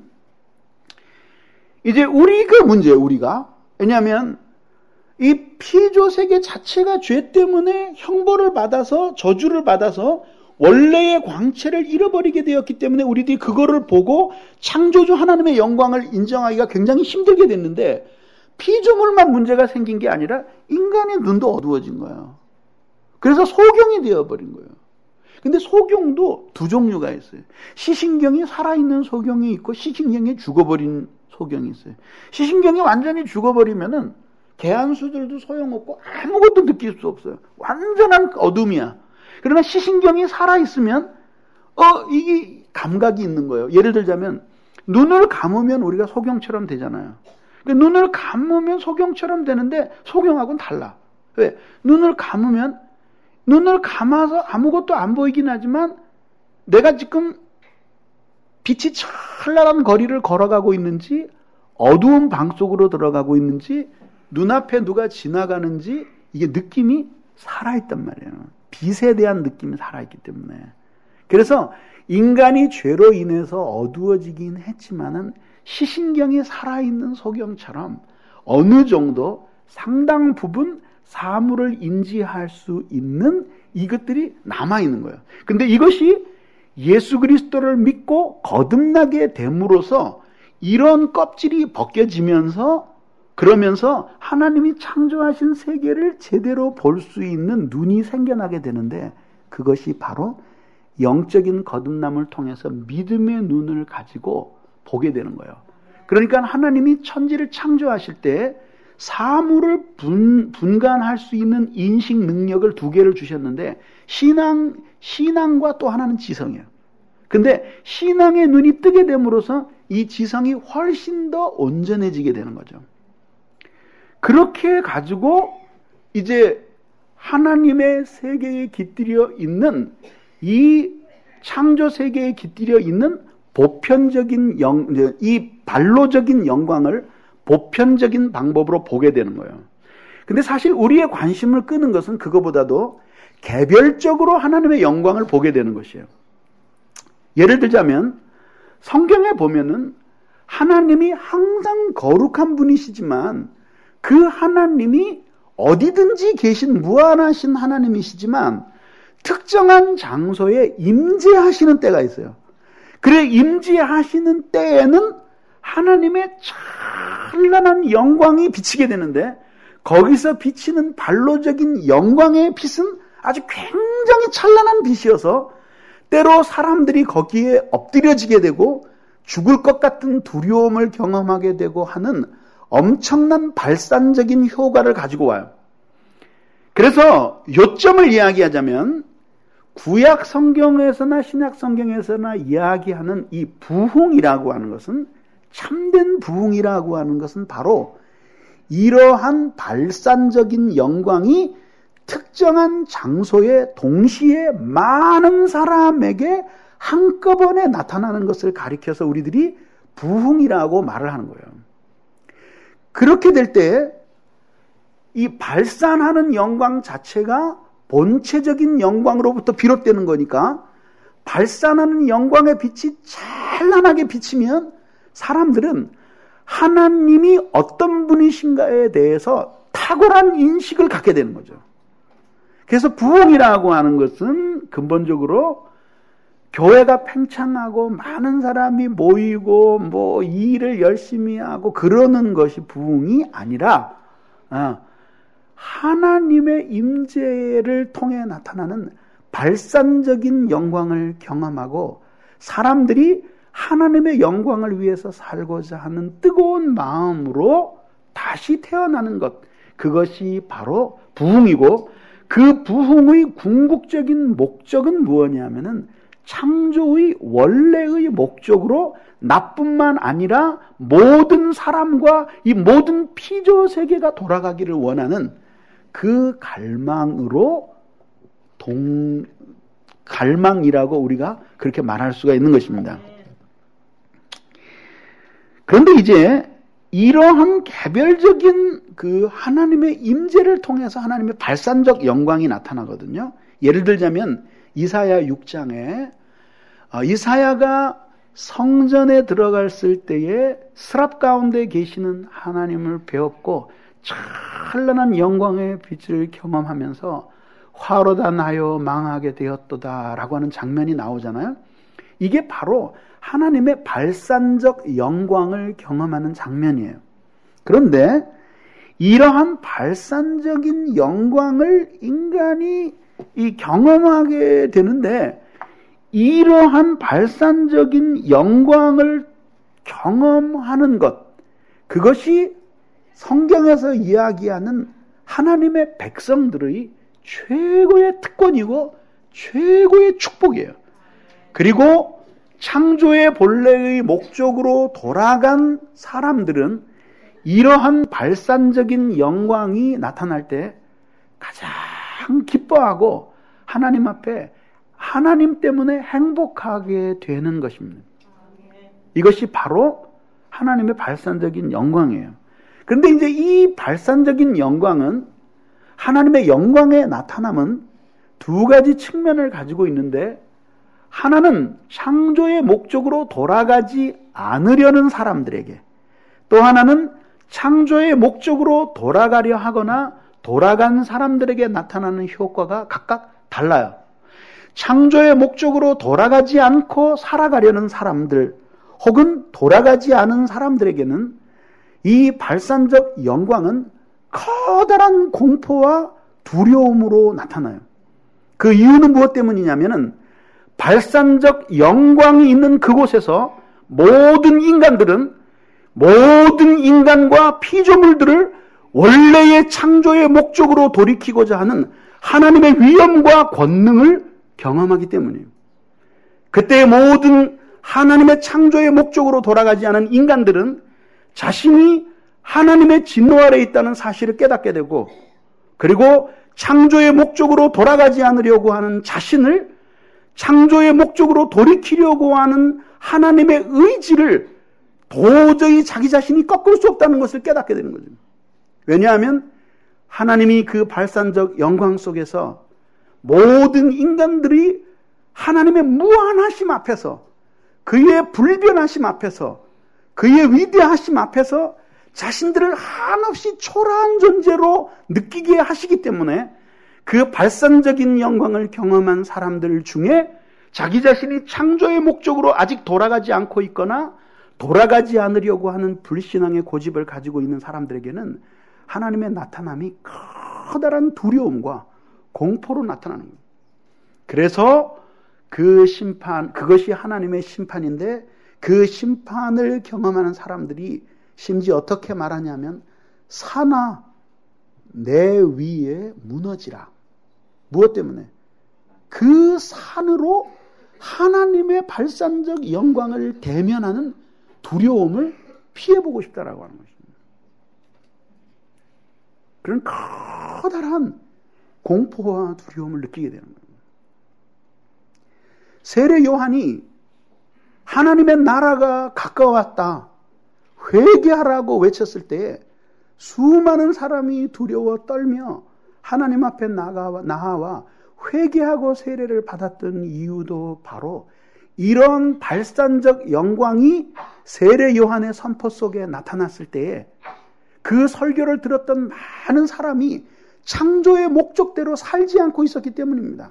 S1: 이제 우리가 문제예요, 우리가. 왜냐하면 이 피조 세계 자체가 죄 때문에 형벌을 받아서 저주를 받아서 원래의 광채를 잃어버리게 되었기 때문에 우리들이 그거를 보고 창조주 하나님의 영광을 인정하기가 굉장히 힘들게 됐는데 피조물만 문제가 생긴 게 아니라 인간의 눈도 어두워진 거예요. 그래서 소경이 되어버린 거예요. 근데 소경도 두 종류가 있어요. 시신경이 살아있는 소경이 있고 시신경이 죽어버린 소경이 있어요. 시신경이 완전히 죽어버리면은 개안수들도 소용없고 아무것도 느낄 수 없어요. 완전한 어둠이야. 그러나 시신경이 살아있으면 어 이게 감각이 있는 거예요. 예를 들자면 눈을 감으면 우리가 소경처럼 되잖아요. 눈을 감으면 소경처럼 되는데 소경하고는 달라. 왜? 눈을 감으면 눈을 감아서 아무것도 안 보이긴 하지만 내가 지금 빛이 찬란한 거리를 걸어가고 있는지 어두운 방 속으로 들어가고 있는지 눈앞에 누가 지나가는지 이게 느낌이 살아있단 말이에요. 빛에 대한 느낌이 살아있기 때문에. 그래서 인간이 죄로 인해서 어두워지긴 했지만은 시신경이 살아있는 소경처럼 어느 정도 상당 부분 사물을 인지할 수 있는 이것들이 남아있는 거예요. 근데 이것이 예수 그리스도를 믿고 거듭나게 됨으로써 이런 껍질이 벗겨지면서 그러면서 하나님이 창조하신 세계를 제대로 볼 수 있는 눈이 생겨나게 되는데 그것이 바로 영적인 거듭남을 통해서 믿음의 눈을 가지고 보게 되는 거예요. 그러니까 하나님이 천지를 창조하실 때 사물을 분, 분간할 수 있는 인식 능력을 두 개를 주셨는데 신앙, 신앙과 또 하나는 지성이에요. 근데 신앙의 눈이 뜨게 됨으로써 이 지성이 훨씬 더 온전해지게 되는 거죠. 그렇게 가지고 이제 하나님의 세계에 깃들여 있는 이 창조 세계에 깃들여 있는 보편적인 영, 이 반로적인 영광을 보편적인 방법으로 보게 되는 거예요. 근데 사실 우리의 관심을 끄는 것은 그거보다도 개별적으로 하나님의 영광을 보게 되는 것이에요. 예를 들자면 성경에 보면은 하나님이 항상 거룩한 분이시지만 그 하나님이 어디든지 계신 무한하신 하나님이시지만 특정한 장소에 임재하시는 때가 있어요. 그래 임재하시는 때에는 하나님의 찬란한 영광이 비치게 되는데 거기서 비치는 반로적인 영광의 빛은 아주 굉장히 찬란한 빛이어서 때로 사람들이 거기에 엎드려지게 되고 죽을 것 같은 두려움을 경험하게 되고 하는 엄청난 발산적인 효과를 가지고 와요. 그래서 요점을 이야기하자면 구약 성경에서나 신약 성경에서나 이야기하는 이 부흥이라고 하는 것은 참된 부흥이라고 하는 것은 바로 이러한 발산적인 영광이 특정한 장소에 동시에 많은 사람에게 한꺼번에 나타나는 것을 가리켜서 우리들이 부흥이라고 말을 하는 거예요. 그렇게 될 때 이 발산하는 영광 자체가 본체적인 영광으로부터 비롯되는 거니까 발산하는 영광의 빛이 찬란하게 비치면 사람들은 하나님이 어떤 분이신가에 대해서 탁월한 인식을 갖게 되는 거죠. 그래서 부흥이라고 하는 것은 근본적으로 교회가 팽창하고 많은 사람이 모이고 뭐 일을 열심히 하고 그러는 것이 부흥이 아니라 하나님의 임재를 통해 나타나는 발산적인 영광을 경험하고 사람들이 하나님의 영광을 위해서 살고자 하는 뜨거운 마음으로 다시 태어나는 것, 그것이 바로 부흥이고 그 부흥의 궁극적인 목적은 무엇이냐면은 창조의 원래의 목적으로 나뿐만 아니라 모든 사람과 이 모든 피조 세계가 돌아가기를 원하는 그 갈망으로 동 갈망이라고 우리가 그렇게 말할 수가 있는 것입니다. 그런데 이제 이러한 개별적인 그 하나님의 임재를 통해서 하나님의 발산적 영광이 나타나거든요. 예를 들자면 이사야 육 장에 이사야가 성전에 들어갔을 때에 스랍 가운데 계시는 하나님을 배웠고 찬란한 영광의 빛을 경험하면서 화로다 나여 망하게 되었도다 라고 하는 장면이 나오잖아요. 이게 바로 하나님의 발산적 영광을 경험하는 장면이에요. 그런데 이러한 발산적인 영광을 인간이 이 경험하게 되는데 이러한 발산적인 영광을 경험하는 것, 그것이 성경에서 이야기하는 하나님의 백성들의 최고의 특권이고 최고의 축복이에요. 그리고 창조의 본래의 목적으로 돌아간 사람들은 이러한 발산적인 영광이 나타날 때 가장 기뻐하고 하나님 앞에 하나님 때문에 행복하게 되는 것입니다. 이것이 바로 하나님의 발산적인 영광이에요. 그런데 이제 이 발산적인 영광은 하나님의 영광의 나타남은 두 가지 측면을 가지고 있는데 하나는 창조의 목적으로 돌아가지 않으려는 사람들에게, 또 하나는 창조의 목적으로 돌아가려 하거나 돌아간 사람들에게 나타나는 효과가 각각 달라요. 창조의 목적으로 돌아가지 않고 살아가려는 사람들 혹은 돌아가지 않은 사람들에게는 이 발산적 영광은 커다란 공포와 두려움으로 나타나요. 그 이유는 무엇 때문이냐면은 발산적 영광이 있는 그곳에서 모든 인간들은 모든 인간과 피조물들을 원래의 창조의 목적으로 돌이키고자 하는 하나님의 위엄과 권능을 경험하기 때문이에요. 그때 모든 하나님의 창조의 목적으로 돌아가지 않은 인간들은 자신이 하나님의 진노 아래에 있다는 사실을 깨닫게 되고, 그리고 창조의 목적으로 돌아가지 않으려고 하는 자신을 창조의 목적으로 돌이키려고 하는 하나님의 의지를 도저히 자기 자신이 꺾을 수 없다는 것을 깨닫게 되는 거죠. 왜냐하면 하나님이 그 발산적 영광 속에서 모든 인간들이 하나님의 무한하심 앞에서, 그의 불변하심 앞에서, 그의 위대하심 앞에서 자신들을 한없이 초라한 존재로 느끼게 하시기 때문에 그 발산적인 영광을 경험한 사람들 중에 자기 자신이 창조의 목적으로 아직 돌아가지 않고 있거나 돌아가지 않으려고 하는 불신앙의 고집을 가지고 있는 사람들에게는 하나님의 나타남이 커다란 두려움과 공포로 나타나는 거예요. 그래서 그 심판, 그것이 하나님의 심판인데 그 심판을 경험하는 사람들이 심지어 어떻게 말하냐면 산아 내 위에 무너지라. 무엇 때문에? 그 산으로 하나님의 발산적 영광을 대면하는 두려움을 피해보고 싶다라고 하는 것입니다. 그런 커다란 공포와 두려움을 느끼게 되는 거예요. 세례 요한이 하나님의 나라가 가까웠다, 회개하라고 외쳤을 때에 수많은 사람이 두려워 떨며 하나님 앞에 나가, 나아와 회개하고 세례를 받았던 이유도 바로 이런 발산적 영광이 세례 요한의 선포 속에 나타났을 때에 그 설교를 들었던 많은 사람이 창조의 목적대로 살지 않고 있었기 때문입니다.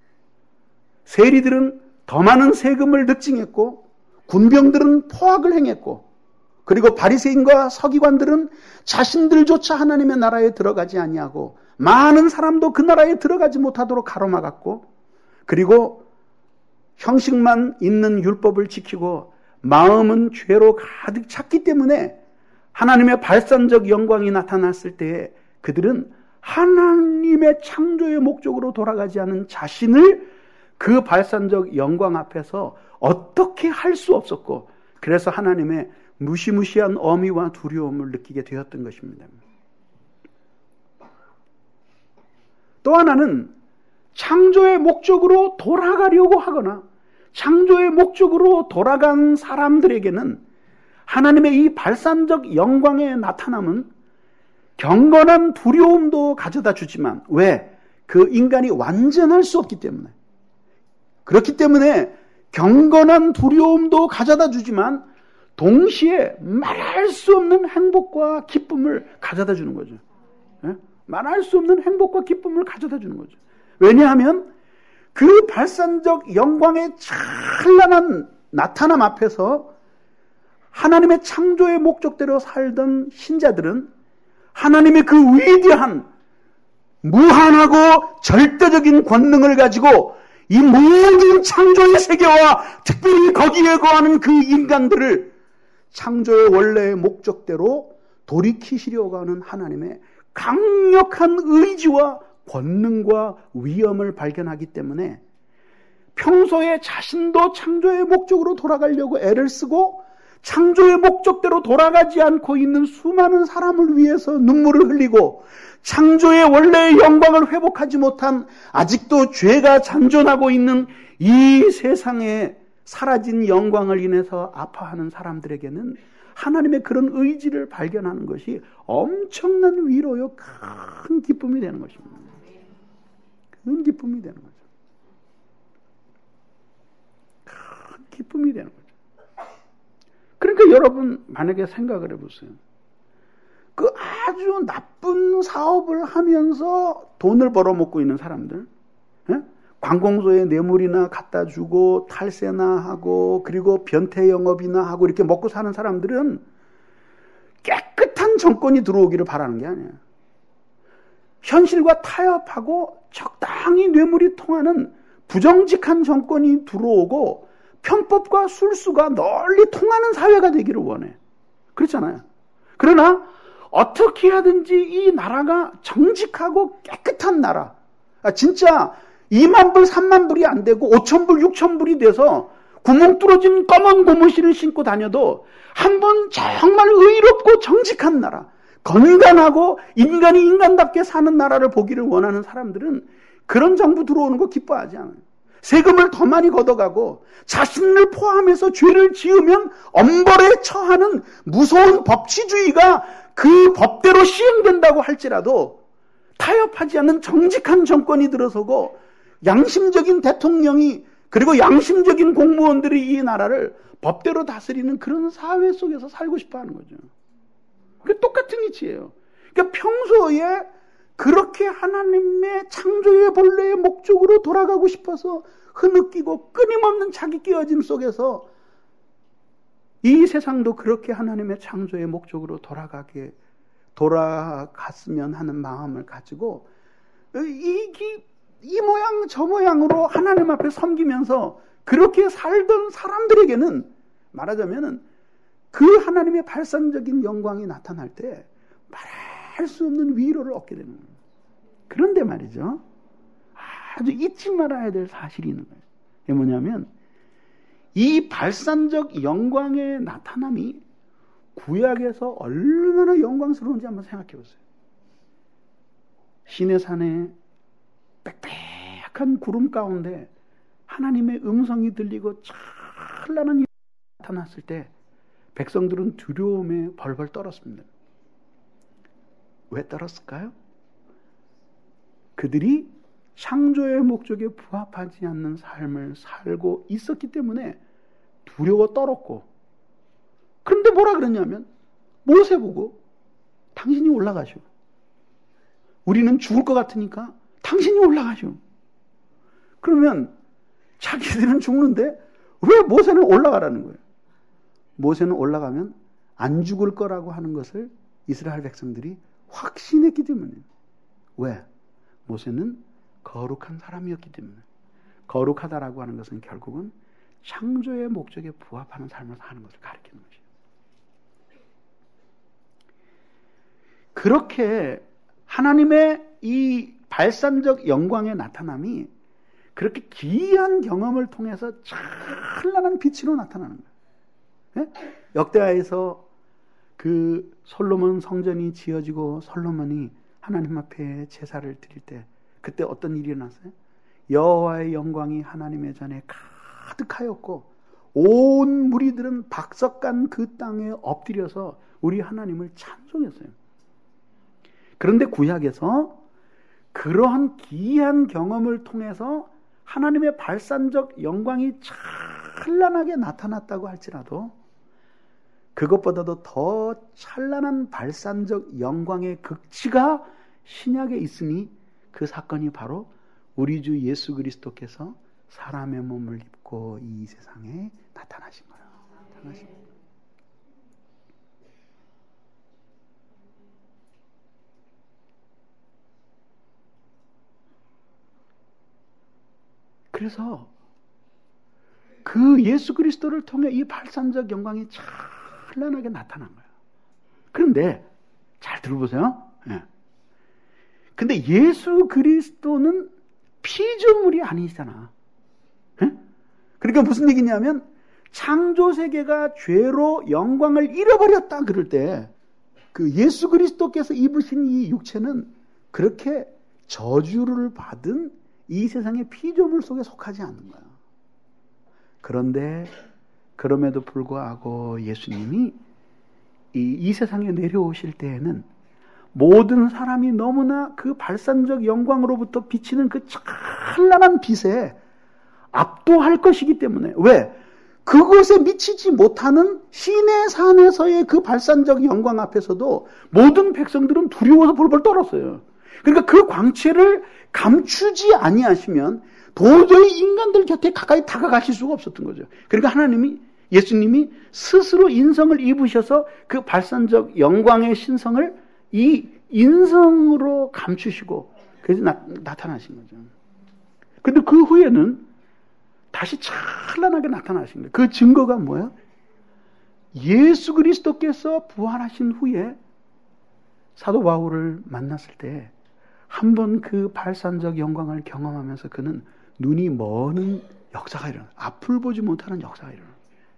S1: 세리들은 더 많은 세금을 늑증했고 군병들은 포악을 행했고 그리고 바리새인과 서기관들은 자신들조차 하나님의 나라에 들어가지 아니하고 많은 사람도 그 나라에 들어가지 못하도록 가로막았고 그리고 형식만 있는 율법을 지키고 마음은 죄로 가득 찼기 때문에 하나님의 발산적 영광이 나타났을 때에 그들은 하나님의 창조의 목적으로 돌아가지 않은 자신을 그 발산적 영광 앞에서 어떻게 할 수 없었고 그래서 하나님의 무시무시한 어미와 두려움을 느끼게 되었던 것입니다. 또 하나는 창조의 목적으로 돌아가려고 하거나 창조의 목적으로 돌아간 사람들에게는 하나님의 이 발산적 영광의 나타남은 경건한 두려움도 가져다 주지만 왜? 그 인간이 완전할 수 없기 때문에 그렇기 때문에 경건한 두려움도 가져다 주지만 동시에 말할 수 없는 행복과 기쁨을 가져다 주는 거죠. 예? 말할 수 없는 행복과 기쁨을 가져다 주는 거죠. 왜냐하면 그 발산적 영광의 찬란한 나타남 앞에서 하나님의 창조의 목적대로 살던 신자들은 하나님의 그 위대한 무한하고 절대적인 권능을 가지고 이 모든 창조의 세계와 특별히 거기에 거하는 그 인간들을 창조의 원래의 목적대로 돌이키시려고 하는 하나님의 강력한 의지와 권능과 위엄을 발견하기 때문에 평소에 자신도 창조의 목적으로 돌아가려고 애를 쓰고 창조의 목적대로 돌아가지 않고 있는 수많은 사람을 위해서 눈물을 흘리고 창조의 원래의 영광을 회복하지 못한 아직도 죄가 잔존하고 있는 이 세상에 사라진 영광을 인해서 아파하는 사람들에게는 하나님의 그런 의지를 발견하는 것이 엄청난 위로요 큰 기쁨이 되는 것입니다. 큰 기쁨이 되는 거죠. 큰 기쁨이 되는 거죠. 그러니까 여러분 만약에 생각을 해보세요. 그 아주 나쁜 사업을 하면서 돈을 벌어먹고 있는 사람들, 예? 관공서에 뇌물이나 갖다 주고 탈세나 하고 그리고 변태 영업이나 하고 이렇게 먹고 사는 사람들은 깨끗한 정권이 들어오기를 바라는 게 아니에요. 현실과 타협하고 적당히 뇌물이 통하는 부정직한 정권이 들어오고 편법과 술수가 널리 통하는 사회가 되기를 원해. 그렇잖아요. 그러나 어떻게 하든지 이 나라가 정직하고 깨끗한 나라, 아, 진짜 이만 불, 삼만 불이 안 되고 오천 불, 육천 불이 돼서 구멍 뚫어진 검은 고무신을 신고 다녀도 한번 정말 의롭고 정직한 나라, 건강하고 인간이 인간답게 사는 나라를 보기를 원하는 사람들은 그런 정부 들어오는 거 기뻐하지 않아요. 세금을 더 많이 걷어가고 자신을 포함해서 죄를 지으면 엄벌에 처하는 무서운 법치주의가 그 법대로 시행된다고 할지라도 타협하지 않는 정직한 정권이 들어서고 양심적인 대통령이 그리고 양심적인 공무원들이 이 나라를 법대로 다스리는 그런 사회 속에서 살고 싶어 하는 거죠. 그게 똑같은 이치예요. 그러니까 평소에 그렇게 하나님의 창조의 본래의 목적으로 돌아가고 싶어서 흐느끼고 끊임없는 자기 깨어짐 속에서 이 세상도 그렇게 하나님의 창조의 목적으로 돌아가게 돌아갔으면 하는 마음을 가지고 이, 이, 이 모양 저 모양으로 하나님 앞에 섬기면서 그렇게 살던 사람들에게는 말하자면은 그 하나님의 발산적인 영광이 나타날 때 말할 수 없는 위로를 얻게 되는 거예요. 그런데 말이죠, 아주 잊지 말아야 될 사실이 있는 거예요. 이게 뭐냐면 이 발산적 영광의 나타남이 구약에서 얼마나 영광스러운지 한번 생각해 보세요. 시내산에 빽빽한 구름 가운데 하나님의 음성이 들리고 찬란한 나타났을 때 백성들은 두려움에 벌벌 떨었습니다. 왜 떨었을까요? 그들이 창조의 목적에 부합하지 않는 삶을 살고 있었기 때문에 두려워 떨었고, 그런데 뭐라 그랬냐면 모세 보고 당신이 올라가시오. 우리는 죽을 것 같으니까 당신이 올라가시오. 그러면 자기들은 죽는데 왜 모세는 올라가라는 거예요? 모세는 올라가면 안 죽을 거라고 하는 것을 이스라엘 백성들이 확신했기 때문에. 왜? 모세는 거룩한 사람이었기 때문에. 거룩하다라고 하는 것은 결국은 창조의 목적에 부합하는 삶을 사는 것을 가리키는 것이에요. 그렇게 하나님의 이 발산적 영광의 나타남이 그렇게 기이한 경험을 통해서 찬란한 빛으로 나타나는 거예요. 네? 역대하에서 그 솔로몬 성전이 지어지고 솔로몬이 하나님 앞에 제사를 드릴 때 그때 어떤 일이 일어났어요? 여호와의 영광이 하나님의 전에 가득하였고 온 무리들은 박석간 그 땅에 엎드려서 우리 하나님을 찬송했어요. 그런데 구약에서 그러한 기이한 경험을 통해서 하나님의 발산적 영광이 찬란하게 나타났다고 할지라도 그것보다도 더 찬란한 발산적 영광의 극치가 신약에 있으니 그 사건이 바로 우리 주 예수 그리스도께서 사람의 몸을 입고 이 세상에 나타나신 거예요. 나타나신 거예요. 그래서 그 예수 그리스도를 통해 이 발산적 영광이 찬란하게 나타난 거예요. 그런데 잘 들어보세요. 예. 근데 예수 그리스도는 피조물이 아니잖아. 예? 그러니까 무슨 얘기냐면 창조 세계가 죄로 영광을 잃어버렸다 그럴 때 그 예수 그리스도께서 입으신 이 육체는 그렇게 저주를 받은 이 세상의 피조물 속에 속하지 않는 거야. 그런데 그럼에도 불구하고 예수님이 이, 이 세상에 내려오실 때에는 모든 사람이 너무나 그 발산적 영광으로부터 비치는 그 찬란한 빛에 압도할 것이기 때문에. 왜? 그것에 미치지 못하는 시내 산에서의 그 발산적 영광 앞에서도 모든 백성들은 두려워서 벌벌 떨었어요. 그러니까 그 광채를 감추지 아니하시면 도저히 인간들 곁에 가까이 다가가실 수가 없었던 거죠. 그러니까 하나님이, 예수님이 스스로 인성을 입으셔서 그 발산적 영광의 신성을 이 인성으로 감추시고 그래서 나, 나타나신 거죠. 근데 그 후에는 다시 찬란하게 나타나신 거예요. 그 증거가 뭐예요? 예수 그리스도께서 부활하신 후에 사도 바울을 만났을 때 한 번 그 발산적 영광을 경험하면서 그는 눈이 머는 역사가 일어나요. 앞을 보지 못하는 역사가 일어나요.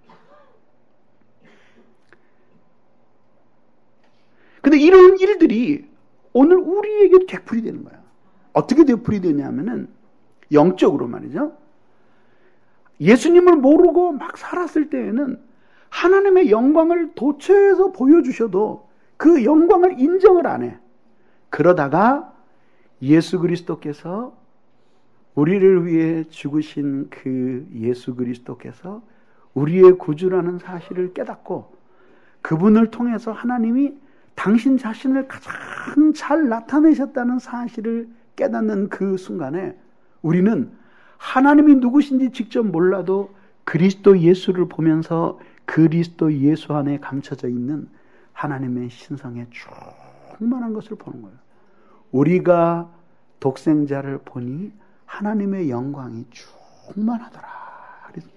S1: 근데 이런 일들이 오늘 우리에게 되풀이 되는 거야. 어떻게 되풀이 되냐면은 영적으로 말이죠. 예수님을 모르고 막 살았을 때에는 하나님의 영광을 도처에서 보여주셔도 그 영광을 인정을 안 해. 그러다가 예수 그리스도께서 우리를 위해 죽으신 그 예수 그리스도께서 우리의 구주라는 사실을 깨닫고 그분을 통해서 하나님이 당신 자신을 가장 잘 나타내셨다는 사실을 깨닫는 그 순간에 우리는 하나님이 누구신지 직접 몰라도 그리스도 예수를 보면서 그리스도 예수 안에 감춰져 있는 하나님의 신성에 충만한 것을 보는 거예요. 우리가 독생자를 보니 하나님의 영광이 충만하더라. 그래서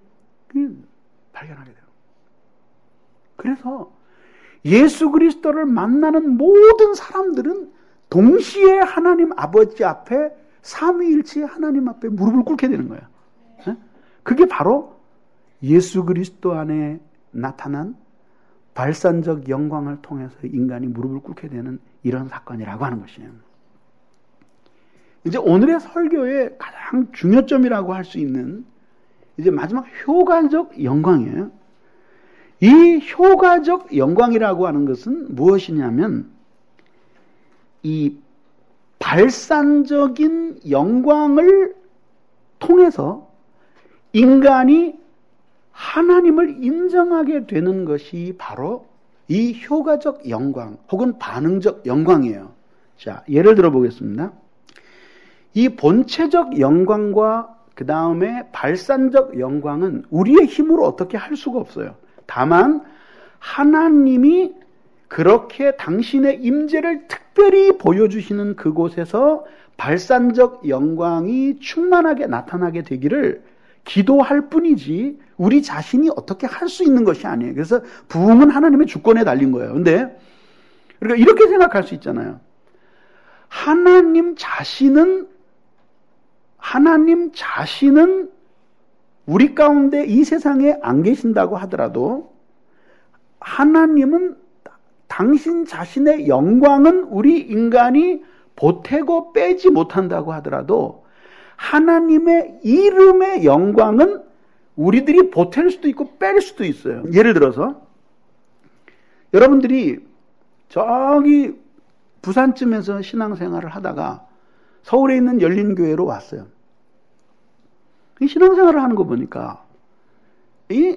S1: 발견하게 돼요. 그래서 예수 그리스도를 만나는 모든 사람들은 동시에 하나님 아버지 앞에 삼위일체 하나님 앞에 무릎을 꿇게 되는 거예요. 그게 바로 예수 그리스도 안에 나타난 발산적 영광을 통해서 인간이 무릎을 꿇게 되는 이런 사건이라고 하는 것이에요. 이제 오늘의 설교의 가장 중요점이라고 할 수 있는 이제 마지막 효과적 영광이에요. 이 효과적 영광이라고 하는 것은 무엇이냐면 이 발산적인 영광을 통해서 인간이 하나님을 인정하게 되는 것이 바로 이 효과적 영광 혹은 반응적 영광이에요. 자, 예를 들어 보겠습니다. 이 본체적 영광과 그 다음에 발산적 영광은 우리의 힘으로 어떻게 할 수가 없어요. 다만 하나님이 그렇게 당신의 임재를 특별히 보여주시는 그곳에서 발산적 영광이 충만하게 나타나게 되기를 기도할 뿐이지 우리 자신이 어떻게 할 수 있는 것이 아니에요. 그래서 부흥은 하나님의 주권에 달린 거예요. 근데 그러니까 이렇게 생각할 수 있잖아요. 하나님 자신은 하나님 자신은 우리 가운데 이 세상에 안 계신다고 하더라도 하나님은 당신 자신의 영광은 우리 인간이 보태고 빼지 못한다고 하더라도 하나님의 이름의 영광은 우리들이 보탤 수도 있고 뺄 수도 있어요. 예를 들어서 여러분들이 저기 부산쯤에서 신앙생활을 하다가 서울에 있는 열린교회로 왔어요. 이 신앙생활을 하는 거 보니까 이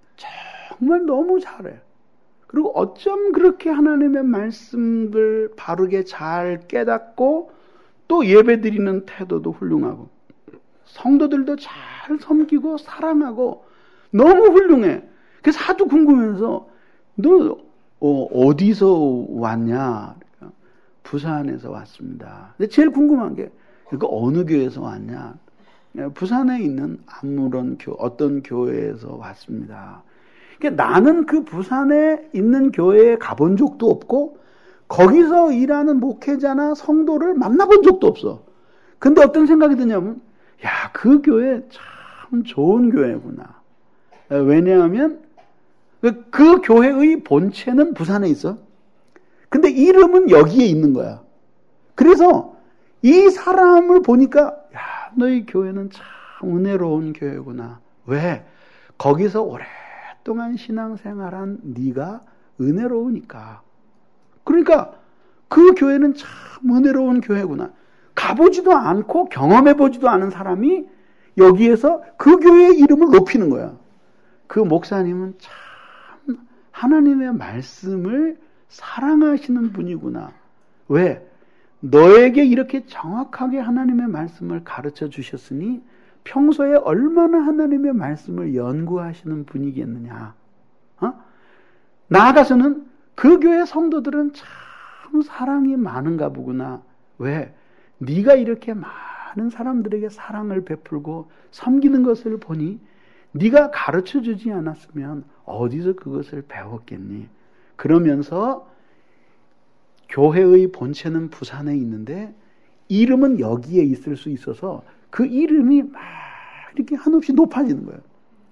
S1: 정말 너무 잘해. 그리고 어쩜 그렇게 하나님의 말씀을 바르게 잘 깨닫고 또 예배드리는 태도도 훌륭하고 성도들도 잘 섬기고 사랑하고 너무 훌륭해. 그래서 하도 궁금해서 너 어, 어디서 왔냐? 그러니까 부산에서 왔습니다. 근데 제일 궁금한 게 그러니까 어느 교회에서 왔냐? 부산에 있는 아무런 교, 어떤 교회에서 왔습니다. 그러니까 나는 그 부산에 있는 교회에 가본 적도 없고 거기서 일하는 목회자나 성도를 만나본 적도 없어. 근데 어떤 생각이 드냐면 야, 그 교회 참 좋은 교회구나. 왜냐하면 그, 그 교회의 본체는 부산에 있어. 근데 이름은 여기에 있는 거야. 그래서 이 사람을 보니까 야, 너희 교회는 참 은혜로운 교회구나. 왜? 거기서 오랫동안 신앙생활한 네가 은혜로우니까. 그러니까 그 교회는 참 은혜로운 교회구나. 가보지도 않고 경험해보지도 않은 사람이 여기에서 그 교회의 이름을 높이는 거야. 그 목사님은 참 하나님의 말씀을 사랑하시는 분이구나. 왜? 너에게 이렇게 정확하게 하나님의 말씀을 가르쳐 주셨으니 평소에 얼마나 하나님의 말씀을 연구하시는 분이겠느냐. 어? 나아가서는 그 교회 성도들은 참 사랑이 많은가 보구나. 왜? 네가 이렇게 많은 사람들에게 사랑을 베풀고 섬기는 것을 보니 네가 가르쳐 주지 않았으면 어디서 그것을 배웠겠니? 그러면서 교회의 본체는 부산에 있는데 이름은 여기에 있을 수 있어서 그 이름이 막 이렇게 한없이 높아지는 거예요.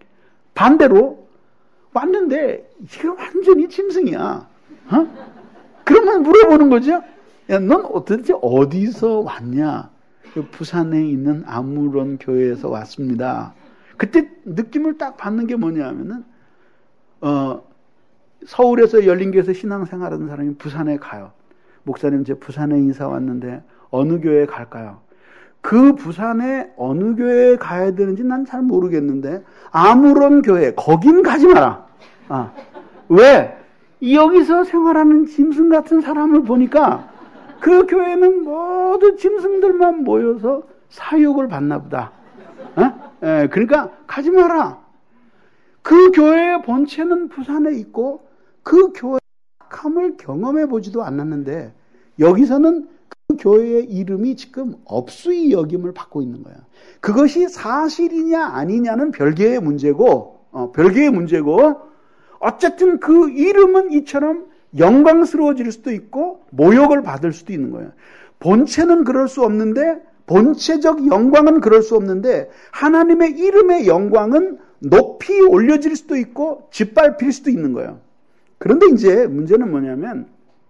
S1: 반대로 왔는데 이게 완전히 짐승이야. 어? 그러면 물어보는 거죠. 야, 넌 도대체 어디서 왔냐? 부산에 있는 아무런 교회에서 왔습니다. 그때 느낌을 딱 받는 게 뭐냐 하면은 어, 서울에서 열린교회에서 신앙생활하는 사람이 부산에 가요. 목사님, 제 부산에 이사 왔는데 어느 교회에 갈까요? 그 부산에 어느 교회에 가야 되는지 난 잘 모르겠는데 아무런 교회, 거긴 가지 마라. 아, 왜? 여기서 생활하는 짐승 같은 사람을 보니까 그 교회는 모두 짐승들만 모여서 사육을 받나 보다. 어? 예, 그러니까 가지 마라. 그 교회의 본체는 부산에 있고 그 교회의 악함을 경험해 보지도 않았는데 여기서는 그 교회의 이름이 지금 업수의 여김을 받고 있는 거야. 그것이 사실이냐 아니냐는 별개의 문제고 어, 별개의 문제고 어쨌든 그 이름은 이처럼 영광스러워질 수도 있고 모욕을 받을 수도 있는 거예요. 본체는 그럴 수 없는데 본체적 영광은 그럴 수 없는데 하나님의 이름의 영광은 높이 올려질 수도 있고 짓밟힐 수도 있는 거예요. 그런데 이제 문제는 뭐냐면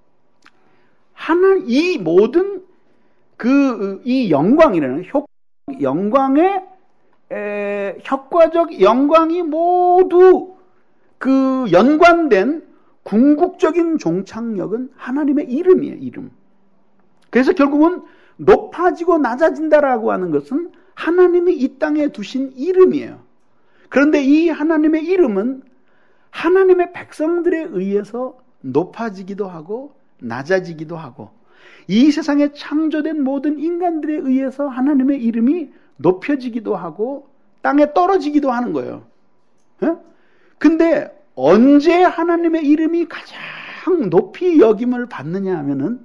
S1: 하나 이 모든 그 이 영광이라는 효 영광의 에, 효과적 영광이 모두 그 연관된 궁극적인 종착역은 하나님의 이름이에요. 이름. 그래서 결국은 높아지고 낮아진다라고 하는 것은 하나님이 이 땅에 두신 이름이에요. 그런데 이 하나님의 이름은 하나님의 백성들에 의해서 높아지기도 하고 낮아지기도 하고, 이 세상에 창조된 모든 인간들에 의해서 하나님의 이름이 높여지기도 하고 땅에 떨어지기도 하는 거예요. 예? 근데 언제 하나님의 이름이 가장 높이 여김을 받느냐 하면은,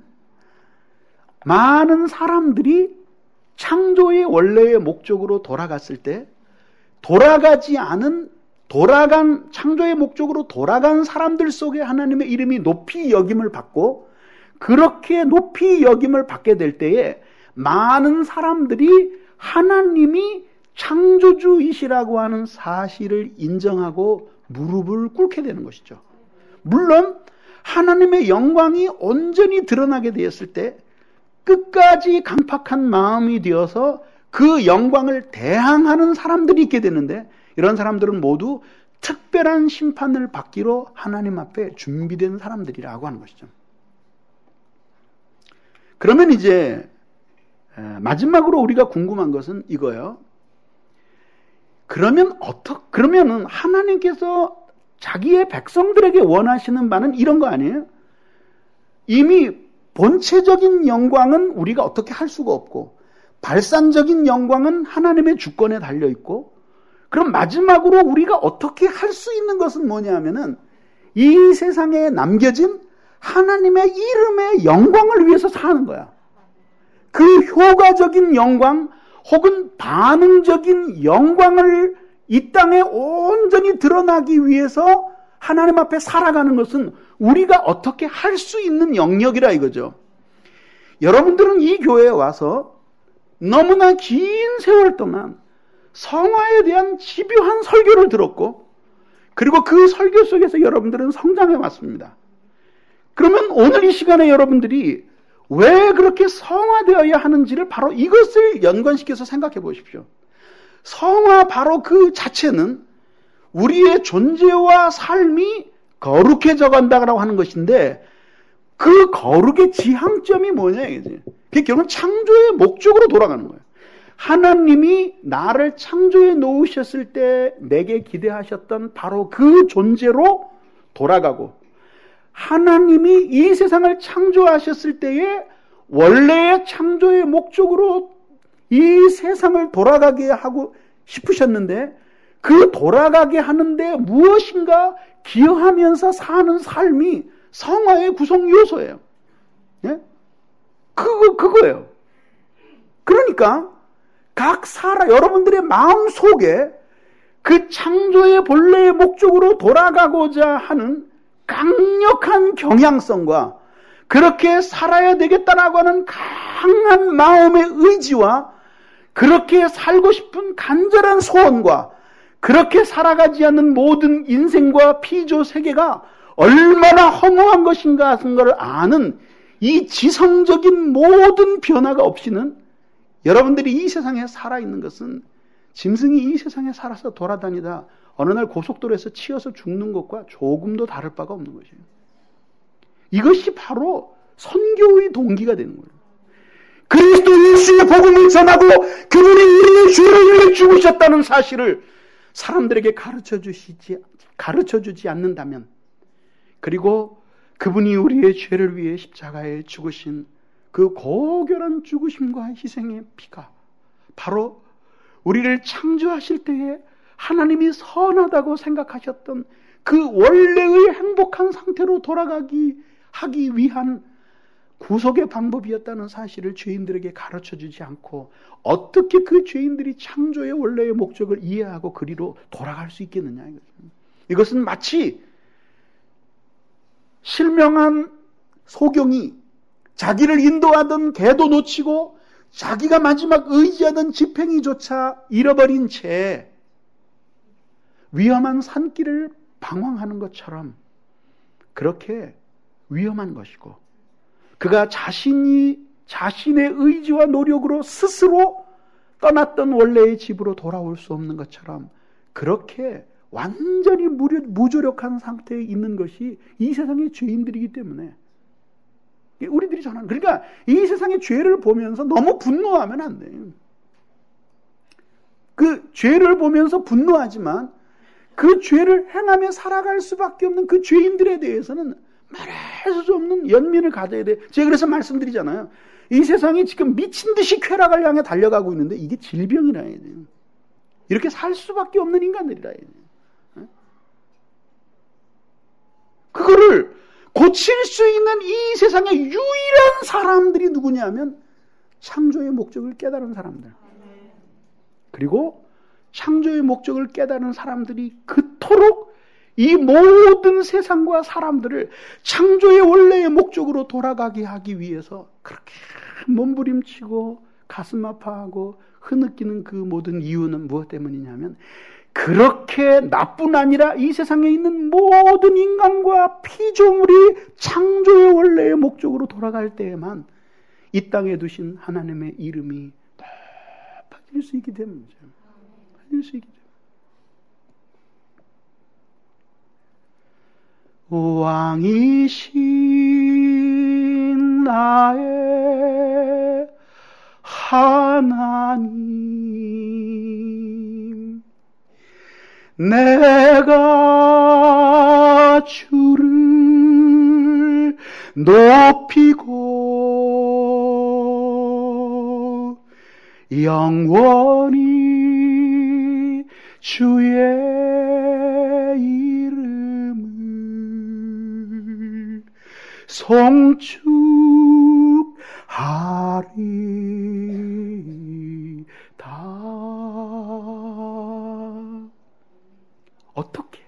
S1: 많은 사람들이 창조의 원래의 목적으로 돌아갔을 때, 돌아가지 않은, 돌아간, 창조의 목적으로 돌아간 사람들 속에 하나님의 이름이 높이 여김을 받고, 그렇게 높이 여김을 받게 될 때에 많은 사람들이 하나님이 창조주이시라고 하는 사실을 인정하고 무릎을 꿇게 되는 것이죠. 물론 하나님의 영광이 온전히 드러나게 되었을 때 끝까지 강팍한 마음이 되어서 그 영광을 대항하는 사람들이 있게 되는데, 이런 사람들은 모두 특별한 심판을 받기로 하나님 앞에 준비된 사람들이라고 하는 것이죠. 그러면 이제 마지막으로 우리가 궁금한 것은 이거예요. 그러면 어떻게, 그러면은 하나님께서 자기의 백성들에게 원하시는 바는 이런 거 아니에요? 이미 본체적인 영광은 우리가 어떻게 할 수가 없고, 발산적인 영광은 하나님의 주권에 달려 있고, 그럼 마지막으로 우리가 어떻게 할 수 있는 것은 뭐냐 하면은, 이 세상에 남겨진 하나님의 이름의 영광을 위해서 사는 거야. 그 효과적인 영광 혹은 반응적인 영광을 이 땅에 온전히 드러나기 위해서 하나님 앞에 살아가는 것은 우리가 어떻게 할 수 있는 영역이라 이거죠. 여러분들은 이 교회에 와서 너무나 긴 세월 동안 성화에 대한 집요한 설교를 들었고, 그리고 그 설교 속에서 여러분들은 성장해 왔습니다. 그러면 오늘 이 시간에 여러분들이 왜 그렇게 성화되어야 하는지를 바로 이것을 연관시켜서 생각해 보십시오. 성화 바로 그 자체는 우리의 존재와 삶이 거룩해져 간다고 하는 것인데, 그 거룩의 지향점이 뭐냐 이거지. 그게 결국은 창조의 목적으로 돌아가는 거예요. 하나님이 나를 창조해 놓으셨을 때 내게 기대하셨던 바로 그 존재로 돌아가고, 하나님이 이 세상을 창조하셨을 때에 원래의 창조의 목적으로 이 세상을 돌아가게 하고 싶으셨는데, 그 돌아가게 하는데 무엇인가 기여하면서 사는 삶이 성화의 구성 요소예요. 예? 그거, 그거예요. 그러니까 각 사람, 여러분들의 마음 속에 그 창조의 본래의 목적으로 돌아가고자 하는 강력한 경향성과, 그렇게 살아야 되겠다라고 하는 강한 마음의 의지와, 그렇게 살고 싶은 간절한 소원과, 그렇게 살아가지 않는 모든 인생과 피조 세계가 얼마나 허무한 것인가 하는 것을 아는 이 지성적인 모든 변화가 없이는 여러분들이 이 세상에 살아있는 것은 짐승이 이 세상에 살아서 돌아다니다 어느 날 고속도로에서 치여서 죽는 것과 조금도 다를 바가 없는 것이에요. 이것이 바로 선교의 동기가 되는 거예요. 그리스도 예수의 복음을 전하고 그분이 우리의 죄를 위해 죽으셨다는 사실을 사람들에게 가르쳐 주시지, 가르쳐 주지 않는다면, 그리고 그분이 우리의 죄를 위해 십자가에 죽으신 그 고결한 죽으심과 희생의 피가 바로 우리를 창조하실 때에 하나님이 선하다고 생각하셨던 그 원래의 행복한 상태로 돌아가기 하기 위한 구속의 방법이었다는 사실을 죄인들에게 가르쳐주지 않고, 어떻게 그 죄인들이 창조의 원래의 목적을 이해하고 그리로 돌아갈 수 있겠느냐. 이것은 마치 실명한 소경이 자기를 인도하던 개도 놓치고 자기가 마지막 의지하던 지팽이조차 잃어버린 채 위험한 산길을 방황하는 것처럼 그렇게 위험한 것이고, 그가 자신이 자신의 의지와 노력으로 스스로 떠났던 원래의 집으로 돌아올 수 없는 것처럼 그렇게 완전히 무조력한 상태에 있는 것이 이 세상의 죄인들이기 때문에, 우리들이 전하는. 그러니까 이 세상의 죄를 보면서 너무 분노하면 안 돼요. 그 죄를 보면서 분노하지만 그 죄를 행하며 살아갈 수밖에 없는 그 죄인들에 대해서는 말할 수 없는 연민을 가져야 돼. 제가 그래서 말씀드리잖아요. 이 세상이 지금 미친 듯이 쾌락을 향해 달려가고 있는데 이게 질병이라 해야 돼요. 이렇게 살 수밖에 없는 인간들이라 해야 돼요. 그거를 고칠 수 있는 이 세상의 유일한 사람들이 누구냐면 창조의 목적을 깨달은 사람들. 그리고 창조의 목적을 깨달은 사람들이 그토록 이 모든 세상과 사람들을 창조의 원래의 목적으로 돌아가게 하기 위해서 그렇게 몸부림치고 가슴 아파하고 흐느끼는 그 모든 이유는 무엇 때문이냐면 그렇게 나뿐 아니라 이 세상에 있는 모든 인간과 피조물이 창조의 원래의 목적으로 돌아갈 때에만 이 땅에 두신 하나님의 이름이 높아질 수 있기 때문이죠. 높아질 수 있기 때문에. 왕이신 나의 하나님, 내가 주를 높이고 영원히 주의 이름을 송축하리다. 어떻게,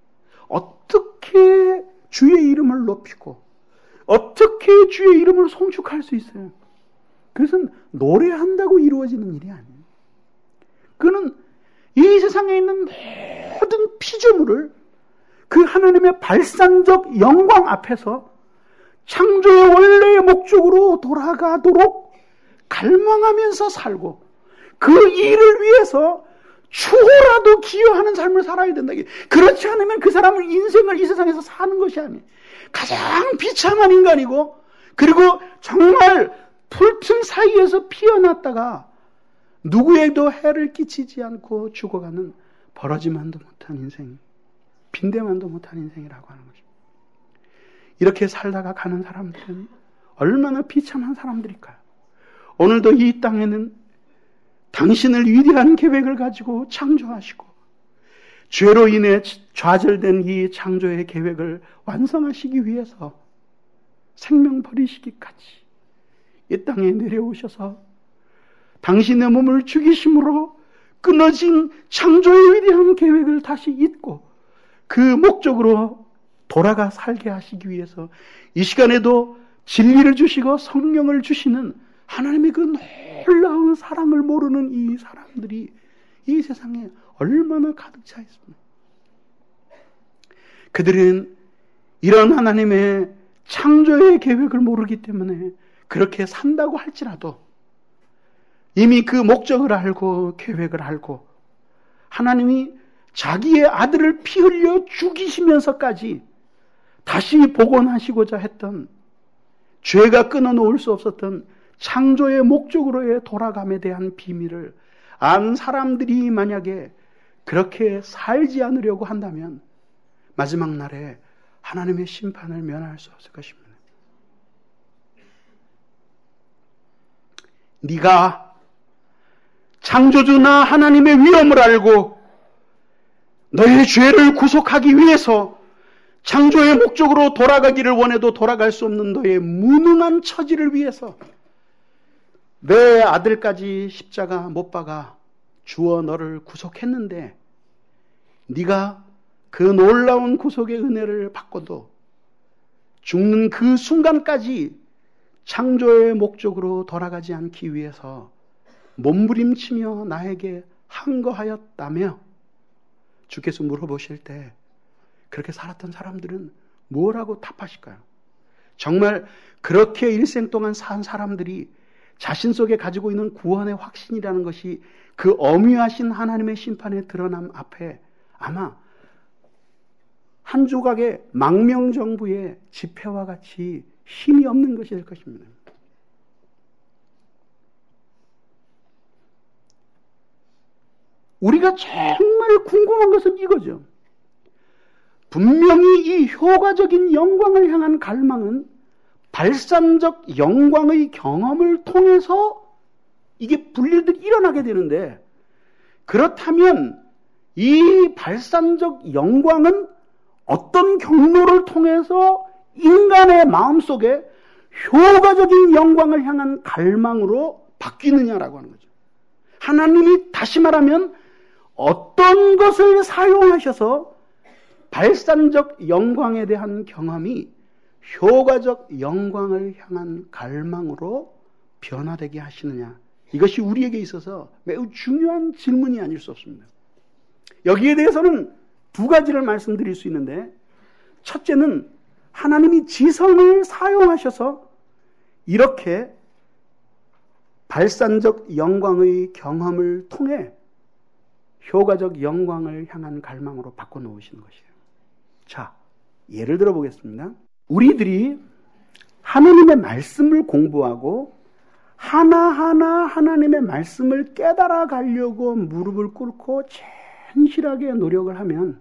S1: 어떻게 주의 이름을 높이고, 어떻게 주의 이름을 송축할 수 있어요? 그것은 노래한다고 이루어지는 일이 아니에요. 그는 이 세상에 있는 모든 피조물을 그 하나님의 발산적 영광 앞에서 창조의 원래의 목적으로 돌아가도록 갈망하면서 살고 그 일을 위해서 추호라도 기여하는 삶을 살아야 된다. 그렇지 않으면 그 사람은 인생을 이 세상에서 사는 것이 아니에요. 가장 비참한 인간이고 그리고 정말 풀틈 사이에서 피어났다가 누구에도 해를 끼치지 않고 죽어가는 벌어지만도 못한 인생, 빈대만도 못한 인생이라고 하는 거죠. 이렇게 살다가 가는 사람들은 얼마나 비참한 사람들일까요? 오늘도 이 땅에는 당신을 위대한 계획을 가지고 창조하시고 죄로 인해 좌절된 이 창조의 계획을 완성하시기 위해서 생명 버리시기까지 이 땅에 내려오셔서 당신의 몸을 죽이심으로 끊어진 창조의 위대한 계획을 다시 잇고 그 목적으로 돌아가 살게 하시기 위해서 이 시간에도 진리를 주시고 성령을 주시는 하나님의 그 놀라운 사랑을 모르는 이 사람들이 이 세상에 얼마나 가득 차 있습니까? 그들은 이런 하나님의 창조의 계획을 모르기 때문에 그렇게 산다고 할지라도 이미 그 목적을 알고 계획을 알고 하나님이 자기의 아들을 피 흘려 죽이시면서까지 다시 복원하시고자 했던 죄가 끊어놓을 수 없었던 창조의 목적으로의 돌아감에 대한 비밀을 안 사람들이 만약에 그렇게 살지 않으려고 한다면 마지막 날에 하나님의 심판을 면할 수 없을 것입니다. 네가 창조주나 하나님의 위엄을 알고 너의 죄를 구속하기 위해서 창조의 목적으로 돌아가기를 원해도 돌아갈 수 없는 너의 무능한 처지를 위해서 내 아들까지 십자가 못 박아 주어 너를 구속했는데 네가 그 놀라운 구속의 은혜를 받고도 죽는 그 순간까지 창조의 목적으로 돌아가지 않기 위해서 몸부림치며 나에게 항거하였다며 주께서 물어보실 때 그렇게 살았던 사람들은 뭐라고 답하실까요? 정말 그렇게 일생 동안 산 사람들이 자신 속에 가지고 있는 구원의 확신이라는 것이 그 엄유하신 하나님의 심판의 드러남 앞에 아마 한 조각의 망명정부의 집회와 같이 힘이 없는 것이 될 것입니다. 우리가 정말 궁금한 것은 이거죠. 분명히 이 효과적인 영광을 향한 갈망은 발산적 영광의 경험을 통해서 이게 분리들이 일어나게 되는데, 그렇다면 이 발산적 영광은 어떤 경로를 통해서 인간의 마음속에 효과적인 영광을 향한 갈망으로 바뀌느냐라고 하는 거죠. 하나님이 다시 말하면 어떤 것을 사용하셔서 발산적 영광에 대한 경험이 효과적 영광을 향한 갈망으로 변화되게 하시느냐. 이것이 우리에게 있어서 매우 중요한 질문이 아닐 수 없습니다. 여기에 대해서는 두 가지를 말씀드릴 수 있는데, 첫째는 하나님이 지성을 사용하셔서 이렇게 발산적 영광의 경험을 통해 효과적 영광을 향한 갈망으로 바꿔놓으시는 것이에요. 자, 예를 들어 보겠습니다. 우리들이 하나님의 말씀을 공부하고 하나하나 하나님의 말씀을 깨달아 가려고 무릎을 꿇고 진실하게 노력을 하면,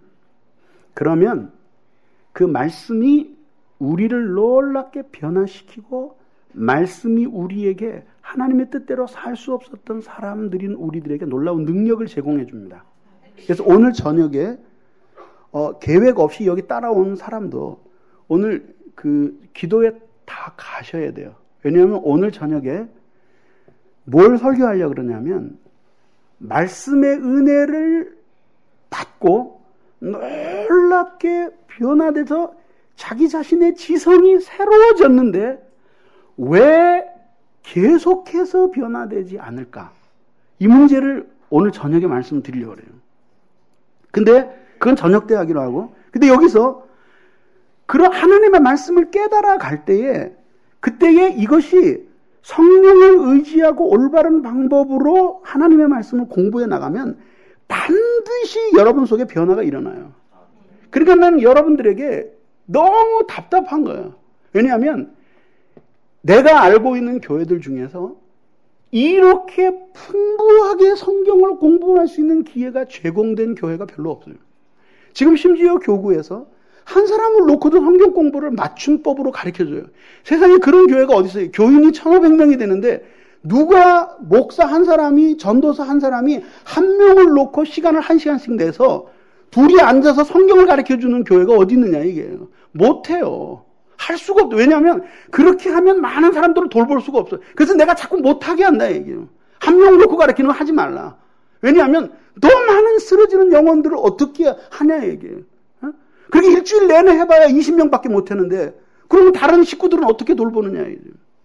S1: 그러면 그 말씀이 우리를 놀랍게 변화시키고 말씀이 우리에게 하나님의 뜻대로 살 수 없었던 사람들인 우리들에게 놀라운 능력을 제공해 줍니다. 그래서 오늘 저녁에 어, 계획 없이 여기 따라온 사람도 오늘 그 기도에 다 가셔야 돼요. 왜냐하면 오늘 저녁에 뭘 설교하려고 그러냐면, 말씀의 은혜를 받고 놀랍게 변화돼서 자기 자신의 지성이 새로워졌는데 왜 계속해서 변화되지 않을까? 이 문제를 오늘 저녁에 말씀을 드리려고 해요. 근데 그건 저녁 때 하기로 하고, 근데 여기서 그런 하나님의 말씀을 깨달아 갈 때에, 그때에 이것이 성령을 의지하고 올바른 방법으로 하나님의 말씀을 공부해 나가면 반드시 여러분 속에 변화가 일어나요. 그러니까 난 여러분들에게 너무 답답한 거예요. 왜냐하면 내가 알고 있는 교회들 중에서 이렇게 풍부하게 성경을 공부할 수 있는 기회가 제공된 교회가 별로 없어요. 지금 심지어 교구에서 한 사람을 놓고도 성경 공부를 맞춤법으로 가르쳐줘요. 세상에 그런 교회가 어디 있어요? 교인이 천오백 명이 되는데 누가 목사 한 사람이, 전도사 한 사람이 한 명을 놓고 시간을 한 시간씩 내서 둘이 앉아서 성경을 가르쳐주는 교회가 어디 있느냐 이게. 못해요. 할 수가 없죠. 왜냐하면 그렇게 하면 많은 사람들을 돌볼 수가 없어요. 그래서 내가 자꾸 못하게 한다 이게요. 한 명 놓고 가르치는 거 하지 말라. 왜냐하면 너무 많은 쓰러지는 영혼들을 어떻게 하냐 이게. 그렇게 일주일 내내 해봐야 이십 명밖에 못했는데 그러면 다른 식구들은 어떻게 돌보느냐 이게.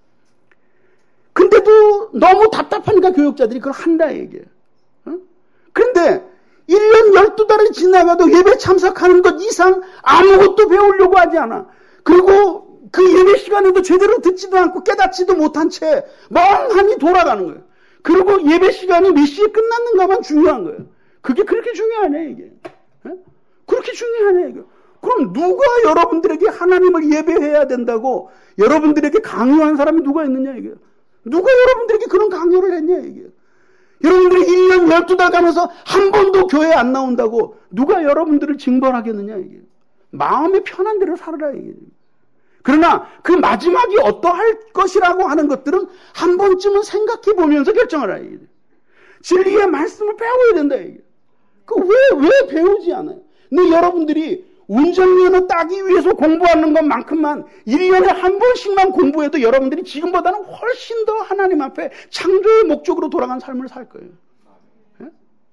S1: 근데도 너무 답답하니까 교육자들이 그걸 한다 이게. 그런데 일 년 열두 달이 지나가도 예배 참석하는 것 이상 아무것도 배우려고 하지 않아. 그리고 그 예배 시간에도 제대로 듣지도 않고 깨닫지도 못한 채 멍하니 돌아가는 거예요. 그리고 예배 시간이 몇 시에 끝났는가만 중요한 거예요. 그게 그렇게 중요하냐 이게. 그렇게 중요하냐 이게. 그럼 누가 여러분들에게 하나님을 예배해야 된다고 여러분들에게 강요한 사람이 누가 있느냐 이게. 누가 여러분들에게 그런 강요를 했냐 이게. 여러분들이 일 년 열두 달 가면서 한 번도 교회 안 나온다고 누가 여러분들을 징벌하겠느냐 이게. 마음이 편한 대로 살아라 이게. 그러나 그 마지막이 어떠할 것이라고 하는 것들은 한 번쯤은 생각해 보면서 결정하라 이게. 진리의 말씀을 배워야 된다 이게. 그 왜 왜 배우지 않아요? 근데 여러분들이 운전면허 따기 위해서 공부하는 것만큼만 일 년에 한 번씩만 공부해도 여러분들이 지금보다는 훨씬 더 하나님 앞에 창조의 목적으로 돌아간 삶을 살 거예요. 예?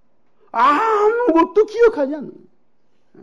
S1: 아무것도 기억하지 않는 거예요. 예?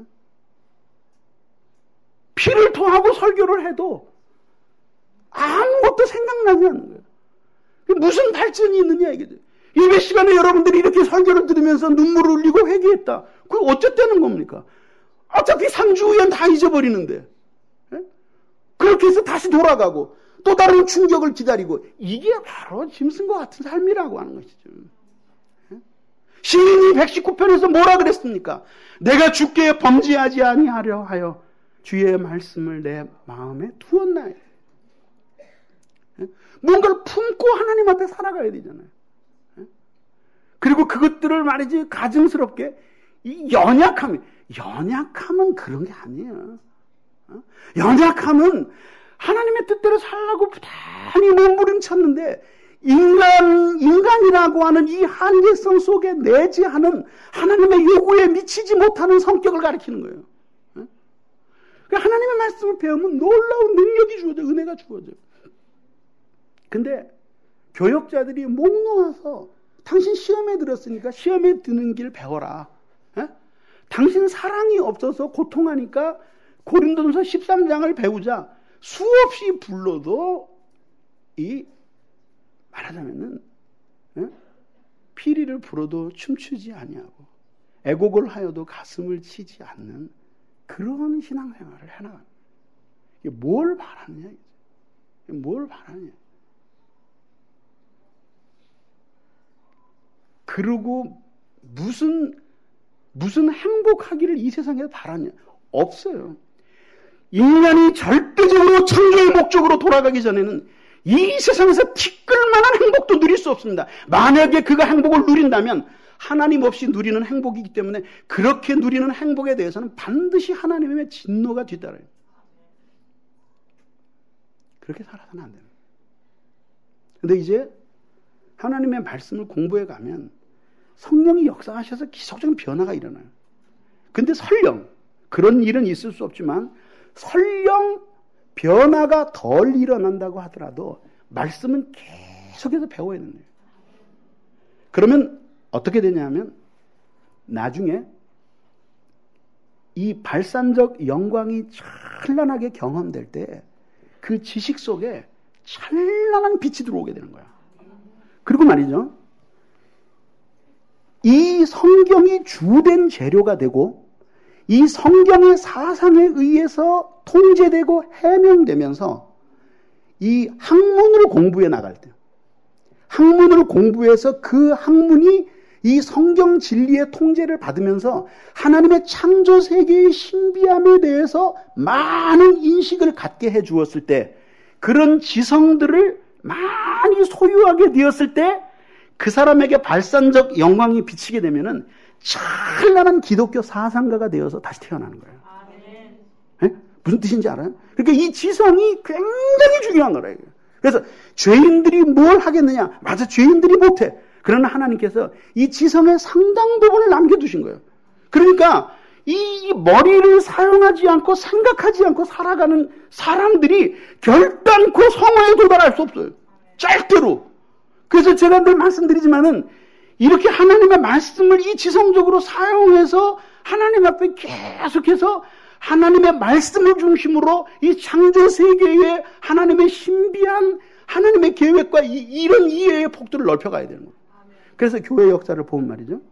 S1: 피를 토하고 설교를 해도 아무것도 생각나지 않는 거예요. 무슨 발전이 있느냐 이게. 예배 시간에 여러분들이 이렇게 설교를 들으면서 눈물을 흘리고 회개했다. 그게 어쨌다는 겁니까? 어차피 삼 주 후엔 다 잊어버리는데. 예? 그렇게 해서 다시 돌아가고 또 다른 충격을 기다리고 이게 바로 짐승과 같은 삶이라고 하는 것이죠. 예? 시인이 백십구 편에서 뭐라 그랬습니까? 내가 주께 범죄하지 아니하려 하여 주의 말씀을 내 마음에 두었나요? 뭔가를 품고 하나님 앞에 살아가야 되잖아요. 그리고 그것들을 말이지 가증스럽게 이 연약함이 연약함은 그런 게 아니에요. 연약함은 하나님의 뜻대로 살라고 부단히 몸부림쳤는데 인간, 인간이라고 하는 이 한계성 속에 내재하는 하나님의 요구에 미치지 못하는 성격을 가리키는 거예요. 하나님의 말씀을 배우면 놀라운 능력이 주어져요. 은혜가 주어져요. 근데 교역자들이 목 놓아서 당신 시험에 들었으니까 시험에 드는 길 배워라. 에? 당신 사랑이 없어서 고통하니까 고린도전서 십삼 장을 배우자 수없이 불러도 이 말하자면은 에? 피리를 불어도 춤추지 아니하고 애곡을 하여도 가슴을 치지 않는 그런 신앙생활을 해나가는 이게 뭘 바라느냐 이게 뭘 바라느냐. 그리고 무슨 무슨 행복하기를 이 세상에 바라냐? 없어요. 인간이 절대적으로 창조의 목적으로 돌아가기 전에는 이 세상에서 티끌만한 행복도 누릴 수 없습니다. 만약에 그가 행복을 누린다면 하나님 없이 누리는 행복이기 때문에 그렇게 누리는 행복에 대해서는 반드시 하나님의 진노가 뒤따라요. 그렇게 살아서는 안 됩니다. 근데 이제 하나님의 말씀을 공부해 가면 성령이 역사하셔서 기적적인 변화가 일어나요. 근데 설령 그런 일은 있을 수 없지만 설령 변화가 덜 일어난다고 하더라도 말씀은 계속해서 배워야 된대요. 그러면 어떻게 되냐면 나중에 이 발산적 영광이 찬란하게 경험될 때 그 지식 속에 찬란한 빛이 들어오게 되는 거야. 그리고 말이죠. 이 성경이 주된 재료가 되고 이 성경의 사상에 의해서 통제되고 해명되면서 이 학문을 공부해 나갈 때 학문을 공부해서 그 학문이 이 성경 진리의 통제를 받으면서 하나님의 창조 세계의 신비함에 대해서 많은 인식을 갖게 해 주었을 때 그런 지성들을 많이 소유하게 되었을 때 그 사람에게 발산적 영광이 비치게 되면은 찬란한 기독교 사상가가 되어서 다시 태어나는 거예요. 네? 무슨 뜻인지 알아요? 그러니까 이 지성이 굉장히 중요한 거예요. 그래서 죄인들이 뭘 하겠느냐? 맞아, 죄인들이 못해. 그러나 하나님께서 이 지성의 상당 부분을 남겨두신 거예요. 그러니까 이 머리를 사용하지 않고 생각하지 않고 살아가는 사람들이 결단코 성화에 도달할 수 없어요. 절대로. 그래서 제가 늘 말씀드리지만은 이렇게 하나님의 말씀을 이 지성적으로 사용해서 하나님 앞에 계속해서 하나님의 말씀을 중심으로 이 창조 세계에 하나님의 신비한 하나님의 계획과 이, 이런 이해의 폭도를 넓혀가야 되는 거예요. 그래서 교회 역사를 보면 말이죠.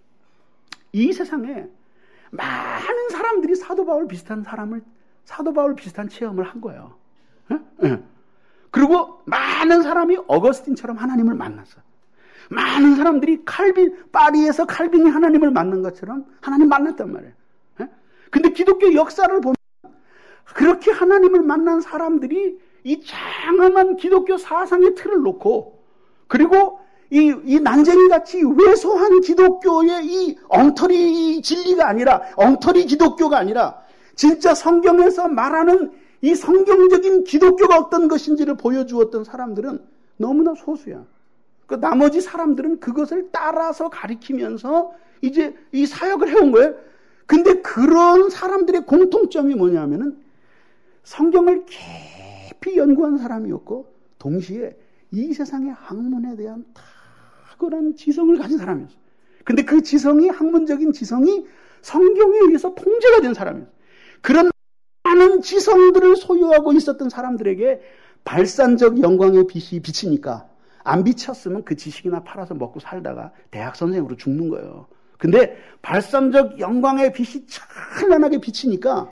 S1: 이 세상에 많은 사람들이 사도 바울 비슷한 사람을, 사도 바울 비슷한 체험을 한 거예요. 네? 네. 그리고 많은 사람이 어거스틴처럼 하나님을 만났어. 많은 사람들이 칼빈, 파리에서 칼빈이 하나님을 만난 것처럼 하나님 만났단 말이에요. 네? 근데 기독교 역사를 보면 그렇게 하나님을 만난 사람들이 이 장엄한 기독교 사상의 틀을 놓고 그리고 이, 이 난쟁이 같이 왜소한 기독교의 이 엉터리 진리가 아니라, 엉터리 기독교가 아니라, 진짜 성경에서 말하는 이 성경적인 기독교가 어떤 것인지를 보여주었던 사람들은 너무나 소수야. 그 나머지 사람들은 그것을 따라서 가리키면서 이제 이 사역을 해온 거예요. 근데 그런 사람들의 공통점이 뭐냐면은 성경을 깊이 연구한 사람이었고, 동시에 이 세상의 학문에 대한 탁월한 지성을 가진 사람이었어요. 근데 그 지성이, 학문적인 지성이 성경에 의해서 통제가 된 사람이었어요. 그런 많은 지성들을 소유하고 있었던 사람들에게 발산적 영광의 빛이 비치니까 안 비쳤으면 그 지식이나 팔아서 먹고 살다가 대학 선생으로 죽는 거예요. 근데 발산적 영광의 빛이 찬란하게 비치니까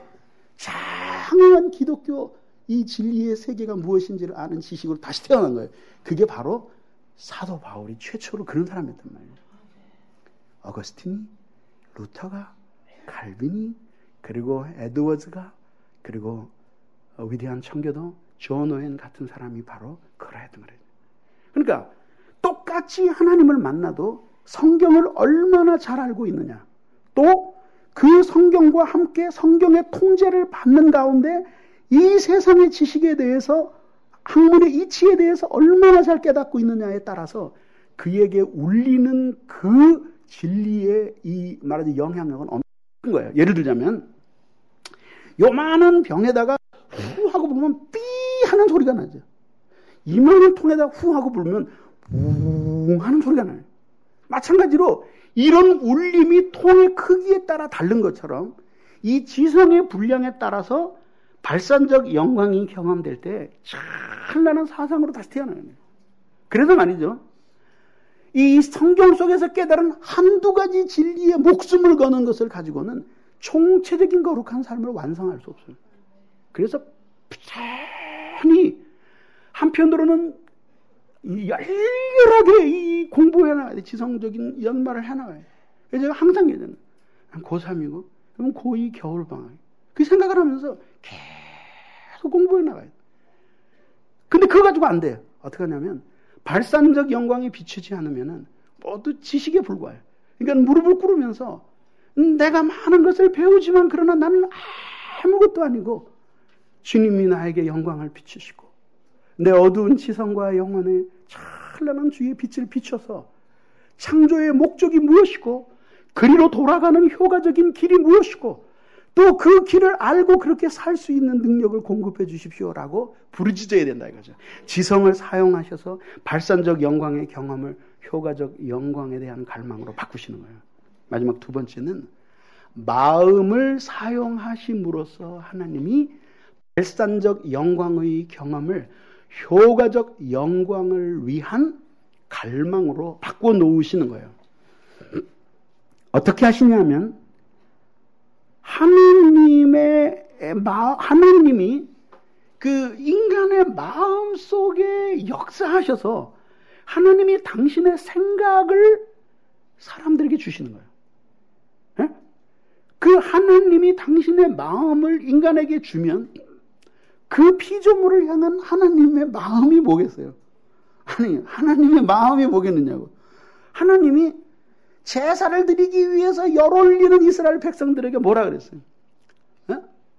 S1: 장엄한 기독교 이 진리의 세계가 무엇인지를 아는 지식으로 다시 태어난 거예요. 그게 바로 사도 바울이 최초로 그런 사람이었단 말이에요. 어거스틴이, 루터가, 칼빈이, 그리고 에드워즈가, 그리고 위대한 청교도 존 오웬 같은 사람이 바로 그러했던 거예요. 그러니까 똑같이 하나님을 만나도 성경을 얼마나 잘 알고 있느냐, 또 그 성경과 함께 성경의 통제를 받는 가운데 이 세상의 지식에 대해서, 학문의 이치에 대해서 얼마나 잘 깨닫고 있느냐에 따라서 그에게 울리는 그 진리의 이 말하자면 영향력은 엄청 큰 거예요. 예를 들자면 요만한 병에다가 후 하고 부르면 삐 하는 소리가 나죠. 이만한 통에다가 후 하고 부르면 웅 하는 소리가 나요. 마찬가지로 이런 울림이 통의 크기에 따라 다른 것처럼 이 지성의 분량에 따라서 발산적 영광이 경험될 때 찬란한 사상으로 다시 태어나는 거예요. 그래서 말이죠, 이 성경 속에서 깨달은 한두 가지 진리에 목숨을 거는 것을 가지고는 총체적인 거룩한 삶을 완성할 수 없어요. 그래서 부단히 한편으로는 열렬하게 이 공부해나가야 돼. 지성적인 연말을 해나가야 돼. 그래서 제가 항상 얘기하잖아요. 고삼이고 그러면 고이 겨울방학. 그 생각을 하면서 계속 공부해나가야 돼. 근데 그거 가지고 안 돼요. 어떻게 하냐면 발산적 영광이 비추지 않으면 모두 지식에 불과해요. 그러니까 무릎을 꿇으면서 내가 많은 것을 배우지만 그러나 나는 아무것도 아니고 주님이 나에게 영광을 비추시고 내 어두운 지성과 영혼에 찬란한 주의 빛을 비춰서 창조의 목적이 무엇이고 그리로 돌아가는 효과적인 길이 무엇이고 또 그 길을 알고 그렇게 살 수 있는 능력을 공급해 주십시오라고 부르짖어야 된다 이거죠. 지성을 사용하셔서 발산적 영광의 경험을 효과적 영광에 대한 갈망으로 바꾸시는 거예요. 마지막 두 번째는 마음을 사용하심으로써 하나님이 발산적 영광의 경험을 효과적 영광을 위한 갈망으로 바꿔 놓으시는 거예요. 어떻게 하시냐면 하나님의 마, 하나님이 그 인간의 마음 속에 역사하셔서 하나님이 당신의 생각을 사람들에게 주시는 거예요. 네? 그 하나님이 당신의 마음을 인간에게 주면 그 피조물을 향한 하나님의 마음이 뭐겠어요? 아니, 하나님의 마음이 뭐겠느냐고. 하나님이 제사를 드리기 위해서 열 올리는 이스라엘 백성들에게 뭐라 그랬어요? 어?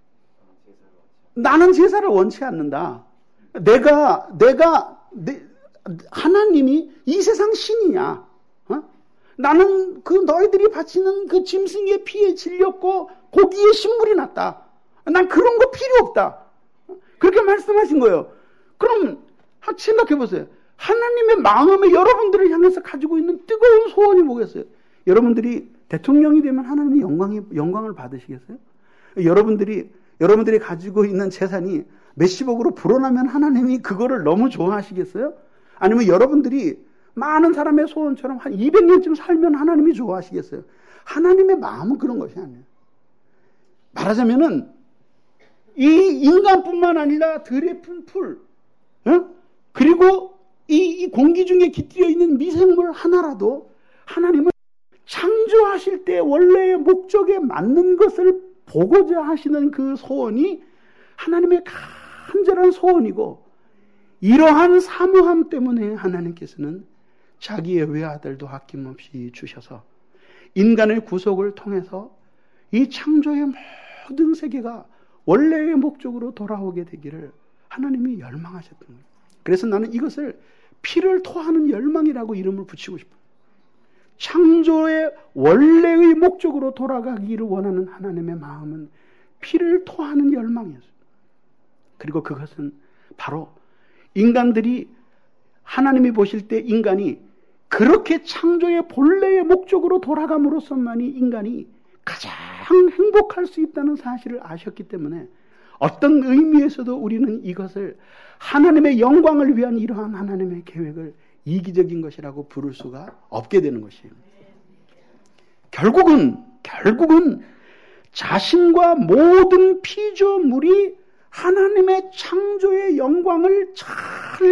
S1: 나는 제사를 원치 않는다. 내가, 내가, 내, 하나님이 이 세상 신이냐? 어? 나는 그 너희들이 바치는 그 짐승의 피에 질렸고 고기에 신물이 났다. 난 그런 거 필요 없다. 그렇게 말씀하신 거예요. 그럼 생각해 보세요. 하나님의 마음에 여러분들을 향해서 가지고 있는 뜨거운 소원이 뭐겠어요? 여러분들이 대통령이 되면 하나님의 영광이, 영광을 받으시겠어요? 여러분들이, 여러분들이 가지고 있는 재산이 몇십억으로 불어나면 하나님이 그거를 너무 좋아하시겠어요? 아니면 여러분들이 많은 사람의 소원처럼 한 이백 년쯤 살면 하나님이 좋아하시겠어요? 하나님의 마음은 그런 것이 아니에요. 말하자면은 이 인간뿐만 아니라 들에 푼 풀, 어? 그리고 이, 이 공기 중에 깃들여 있는 미생물 하나라도 하나님은 창조하실 때 원래의 목적에 맞는 것을 보고자 하시는 그 소원이 하나님의 간절한 소원이고, 이러한 사모함 때문에 하나님께서는 자기의 외아들도 아낌없이 주셔서 인간의 구속을 통해서 이 창조의 모든 세계가 원래의 목적으로 돌아오게 되기를 하나님이 열망하셨던 거예요. 그래서 나는 이것을 피를 토하는 열망이라고 이름을 붙이고 싶어요. 창조의 원래의 목적으로 돌아가기를 원하는 하나님의 마음은 피를 토하는 열망이었어요. 그리고 그것은 바로 인간들이, 하나님이 보실 때 인간이 그렇게 창조의 본래의 목적으로 돌아감으로써만이 인간이 가장 행복할 수 있다는 사실을 아셨기 때문에 어떤 의미에서도 우리는 이것을 하나님의 영광을 위한 이러한 하나님의 계획을 이기적인 것이라고 부를 수가 없게 되는 것이에요. 결국은 결국은 자신과 모든 피조물이 하나님의 창조의 영광을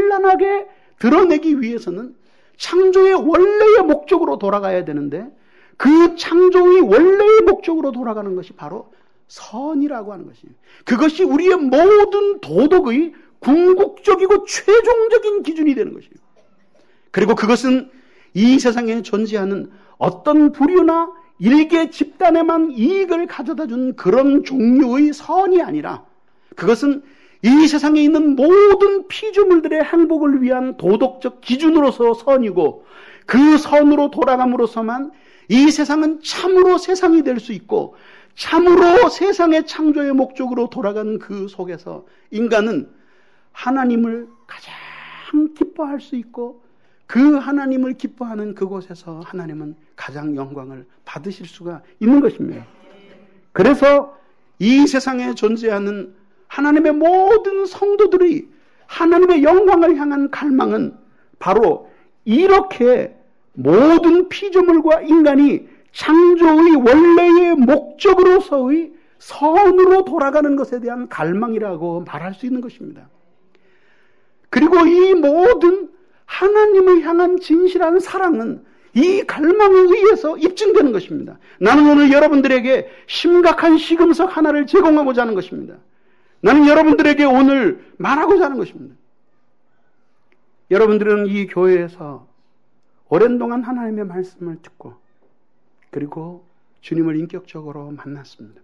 S1: 찬란하게 드러내기 위해서는 창조의 원래의 목적으로 돌아가야 되는데, 그 창조의 원래의 목적으로 돌아가는 것이 바로 선이라고 하는 것입니다. 그것이 우리의 모든 도덕의 궁극적이고 최종적인 기준이 되는 것이에요. 그리고 그것은 이 세상에 존재하는 어떤 부류나 일개 집단에만 이익을 가져다 준 그런 종류의 선이 아니라 그것은 이 세상에 있는 모든 피조물들의 행복을 위한 도덕적 기준으로서 선이고 그 선으로 돌아감으로써만 이 세상은 참으로 세상이 될 수 있고 참으로 세상의 창조의 목적으로 돌아가는 그 속에서 인간은 하나님을 가장 기뻐할 수 있고 그 하나님을 기뻐하는 그곳에서 하나님은 가장 영광을 받으실 수가 있는 것입니다. 그래서 이 세상에 존재하는 하나님의 모든 성도들이 하나님의 영광을 향한 갈망은 바로 이렇게 모든 피조물과 인간이 창조의 원래의 목적으로서의 선으로 돌아가는 것에 대한 갈망이라고 말할 수 있는 것입니다. 그리고 이 모든 하나님을 향한 진실한 사랑은 이 갈망에 의해서 입증되는 것입니다. 나는 오늘 여러분들에게 심각한 시금석 하나를 제공하고자 하는 것입니다. 나는 여러분들에게 오늘 말하고자 하는 것입니다. 여러분들은 이 교회에서 오랜 동안 하나님의 말씀을 듣고 그리고 주님을 인격적으로 만났습니다.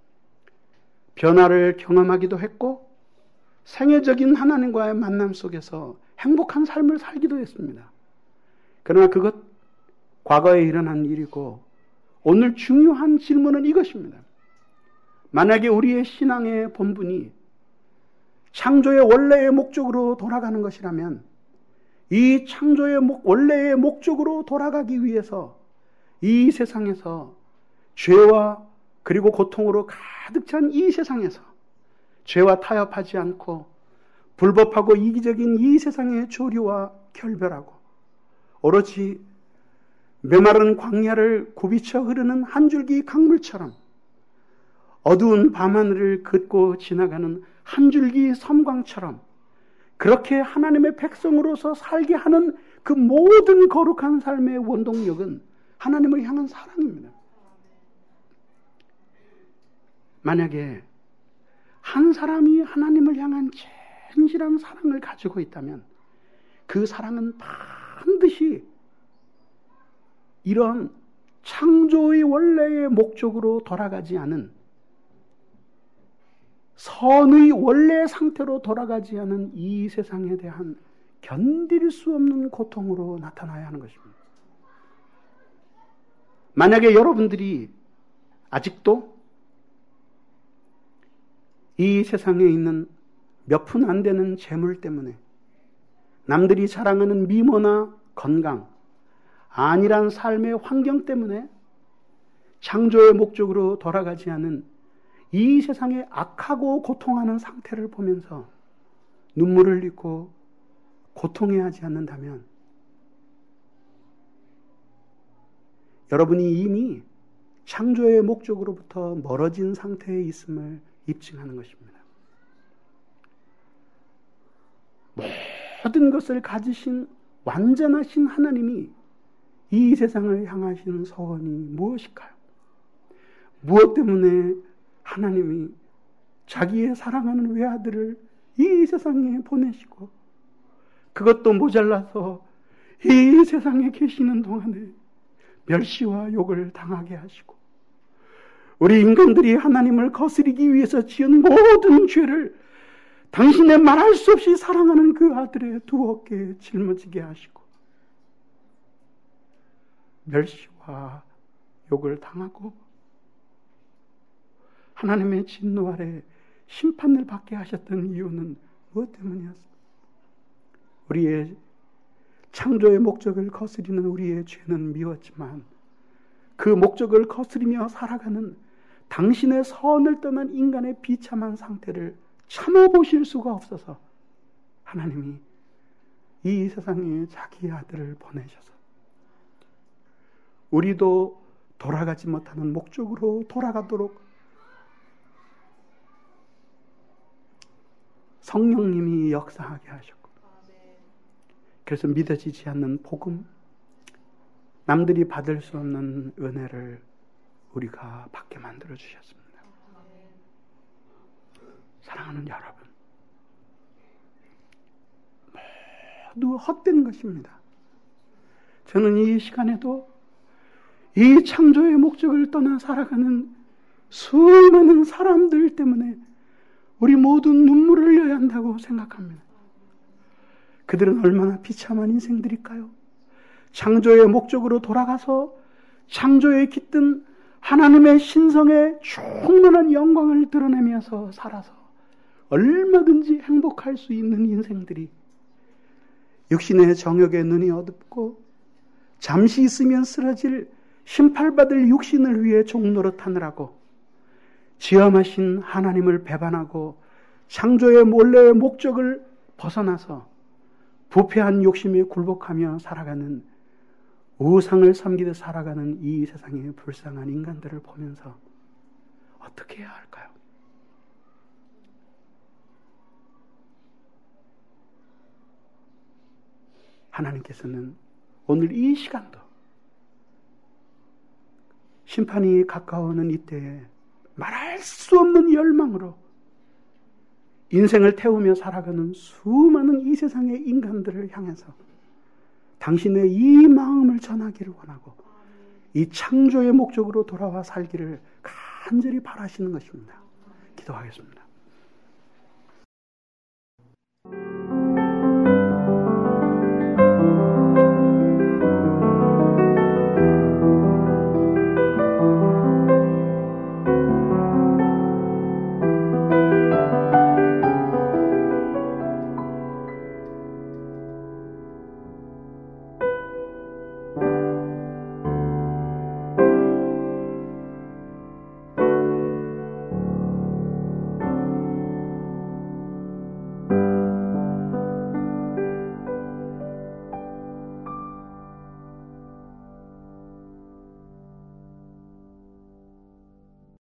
S1: 변화를 경험하기도 했고 생애적인 하나님과의 만남 속에서 행복한 삶을 살기도 했습니다. 그러나 그것 과거에 일어난 일이고 오늘 중요한 질문은 이것입니다. 만약에 우리의 신앙의 본분이 창조의 원래의 목적으로 돌아가는 것이라면 이 창조의 목, 원래의 목적으로 돌아가기 위해서 이 세상에서 죄와 그리고 고통으로 가득 찬 이 세상에서 죄와 타협하지 않고 불법하고 이기적인 이 세상의 조류와 결별하고 오로지 메마른 광야를 굽이쳐 흐르는 한 줄기 강물처럼 어두운 밤하늘을 긋고 지나가는 한 줄기 섬광처럼 그렇게 하나님의 백성으로서 살게 하는 그 모든 거룩한 삶의 원동력은 하나님을 향한 사랑입니다. 만약에 한 사람이 하나님을 향한 진실한 사랑을 가지고 있다면 그 사랑은 반드시 이런 창조의 원래의 목적으로 돌아가지 않은 선의 원래 상태로 돌아가지 않은 이 세상에 대한 견딜 수 없는 고통으로 나타나야 하는 것입니다. 만약에 여러분들이 아직도 이 세상에 있는 몇 푼 안 되는 재물 때문에 남들이 자랑하는 미모나 건강, 안일한 삶의 환경 때문에 창조의 목적으로 돌아가지 않은 이 세상의 악하고 고통하는 상태를 보면서 눈물을 흘리고 고통해하지 않는다면 여러분이 이미 창조의 목적으로부터 멀어진 상태에 있음을 입증하는 것입니다. 모든 것을 가지신 완전하신 하나님이 이 세상을 향하신 소원이 무엇일까요? 무엇 때문에 하나님이 자기의 사랑하는 외아들을 이 세상에 보내시고 그것도 모자라서 이 세상에 계시는 동안에 멸시와 욕을 당하게 하시고 우리 인간들이 하나님을 거스리기 위해서 지은 모든 죄를 당신의 말할 수 없이 사랑하는 그 아들의 두 어깨에 짊어지게 하시고 멸시와 욕을 당하고 하나님의 진노 아래 심판을 받게 하셨던 이유는 무엇 때문이었습니까? 우리의 창조의 목적을 거스리는 우리의 죄는 미웠지만 그 목적을 거스리며 살아가는 당신의 선을 떠난 인간의 비참한 상태를 참아보실 수가 없어서 하나님이 이 세상에 자기 아들을 보내셔서 우리도 돌아가지 못하는 목적으로 돌아가도록 성령님이 역사하게 하셨고 그래서 믿어지지 않는 복음, 남들이 받을 수 없는 은혜를 우리가 받게 만들어 주셨습니다. 사랑하는 여러분, 모두 헛된 것입니다. 저는 이 시간에도 이 창조의 목적을 떠나 살아가는 수많은 사람들 때문에 우리 모두 눈물을 흘려야 한다고 생각합니다. 그들은 얼마나 비참한 인생들일까요? 창조의 목적으로 돌아가서 창조에 깃든 하나님의 신성의 충만한 영광을 드러내면서 살아서 얼마든지 행복할 수 있는 인생들이 육신의 정욕에 눈이 어둡고 잠시 있으면 쓰러질 심판받을 육신을 위해 종노릇하느라고 지엄하신 하나님을 배반하고 창조의 본래의 목적을 벗어나서 부패한 욕심에 굴복하며 살아가는 우상을 섬기듯 살아가는 이 세상의 불쌍한 인간들을 보면서 어떻게 해야 할까요? 하나님께서는 오늘 이 시간도 심판이 가까워오는 이때에 말할 수 없는 열망으로 인생을 태우며 살아가는 수많은 이 세상의 인간들을 향해서 당신의 이 마음을 전하기를 원하고 이 창조의 목적으로 돌아와 살기를 간절히 바라시는 것입니다. 기도하겠습니다.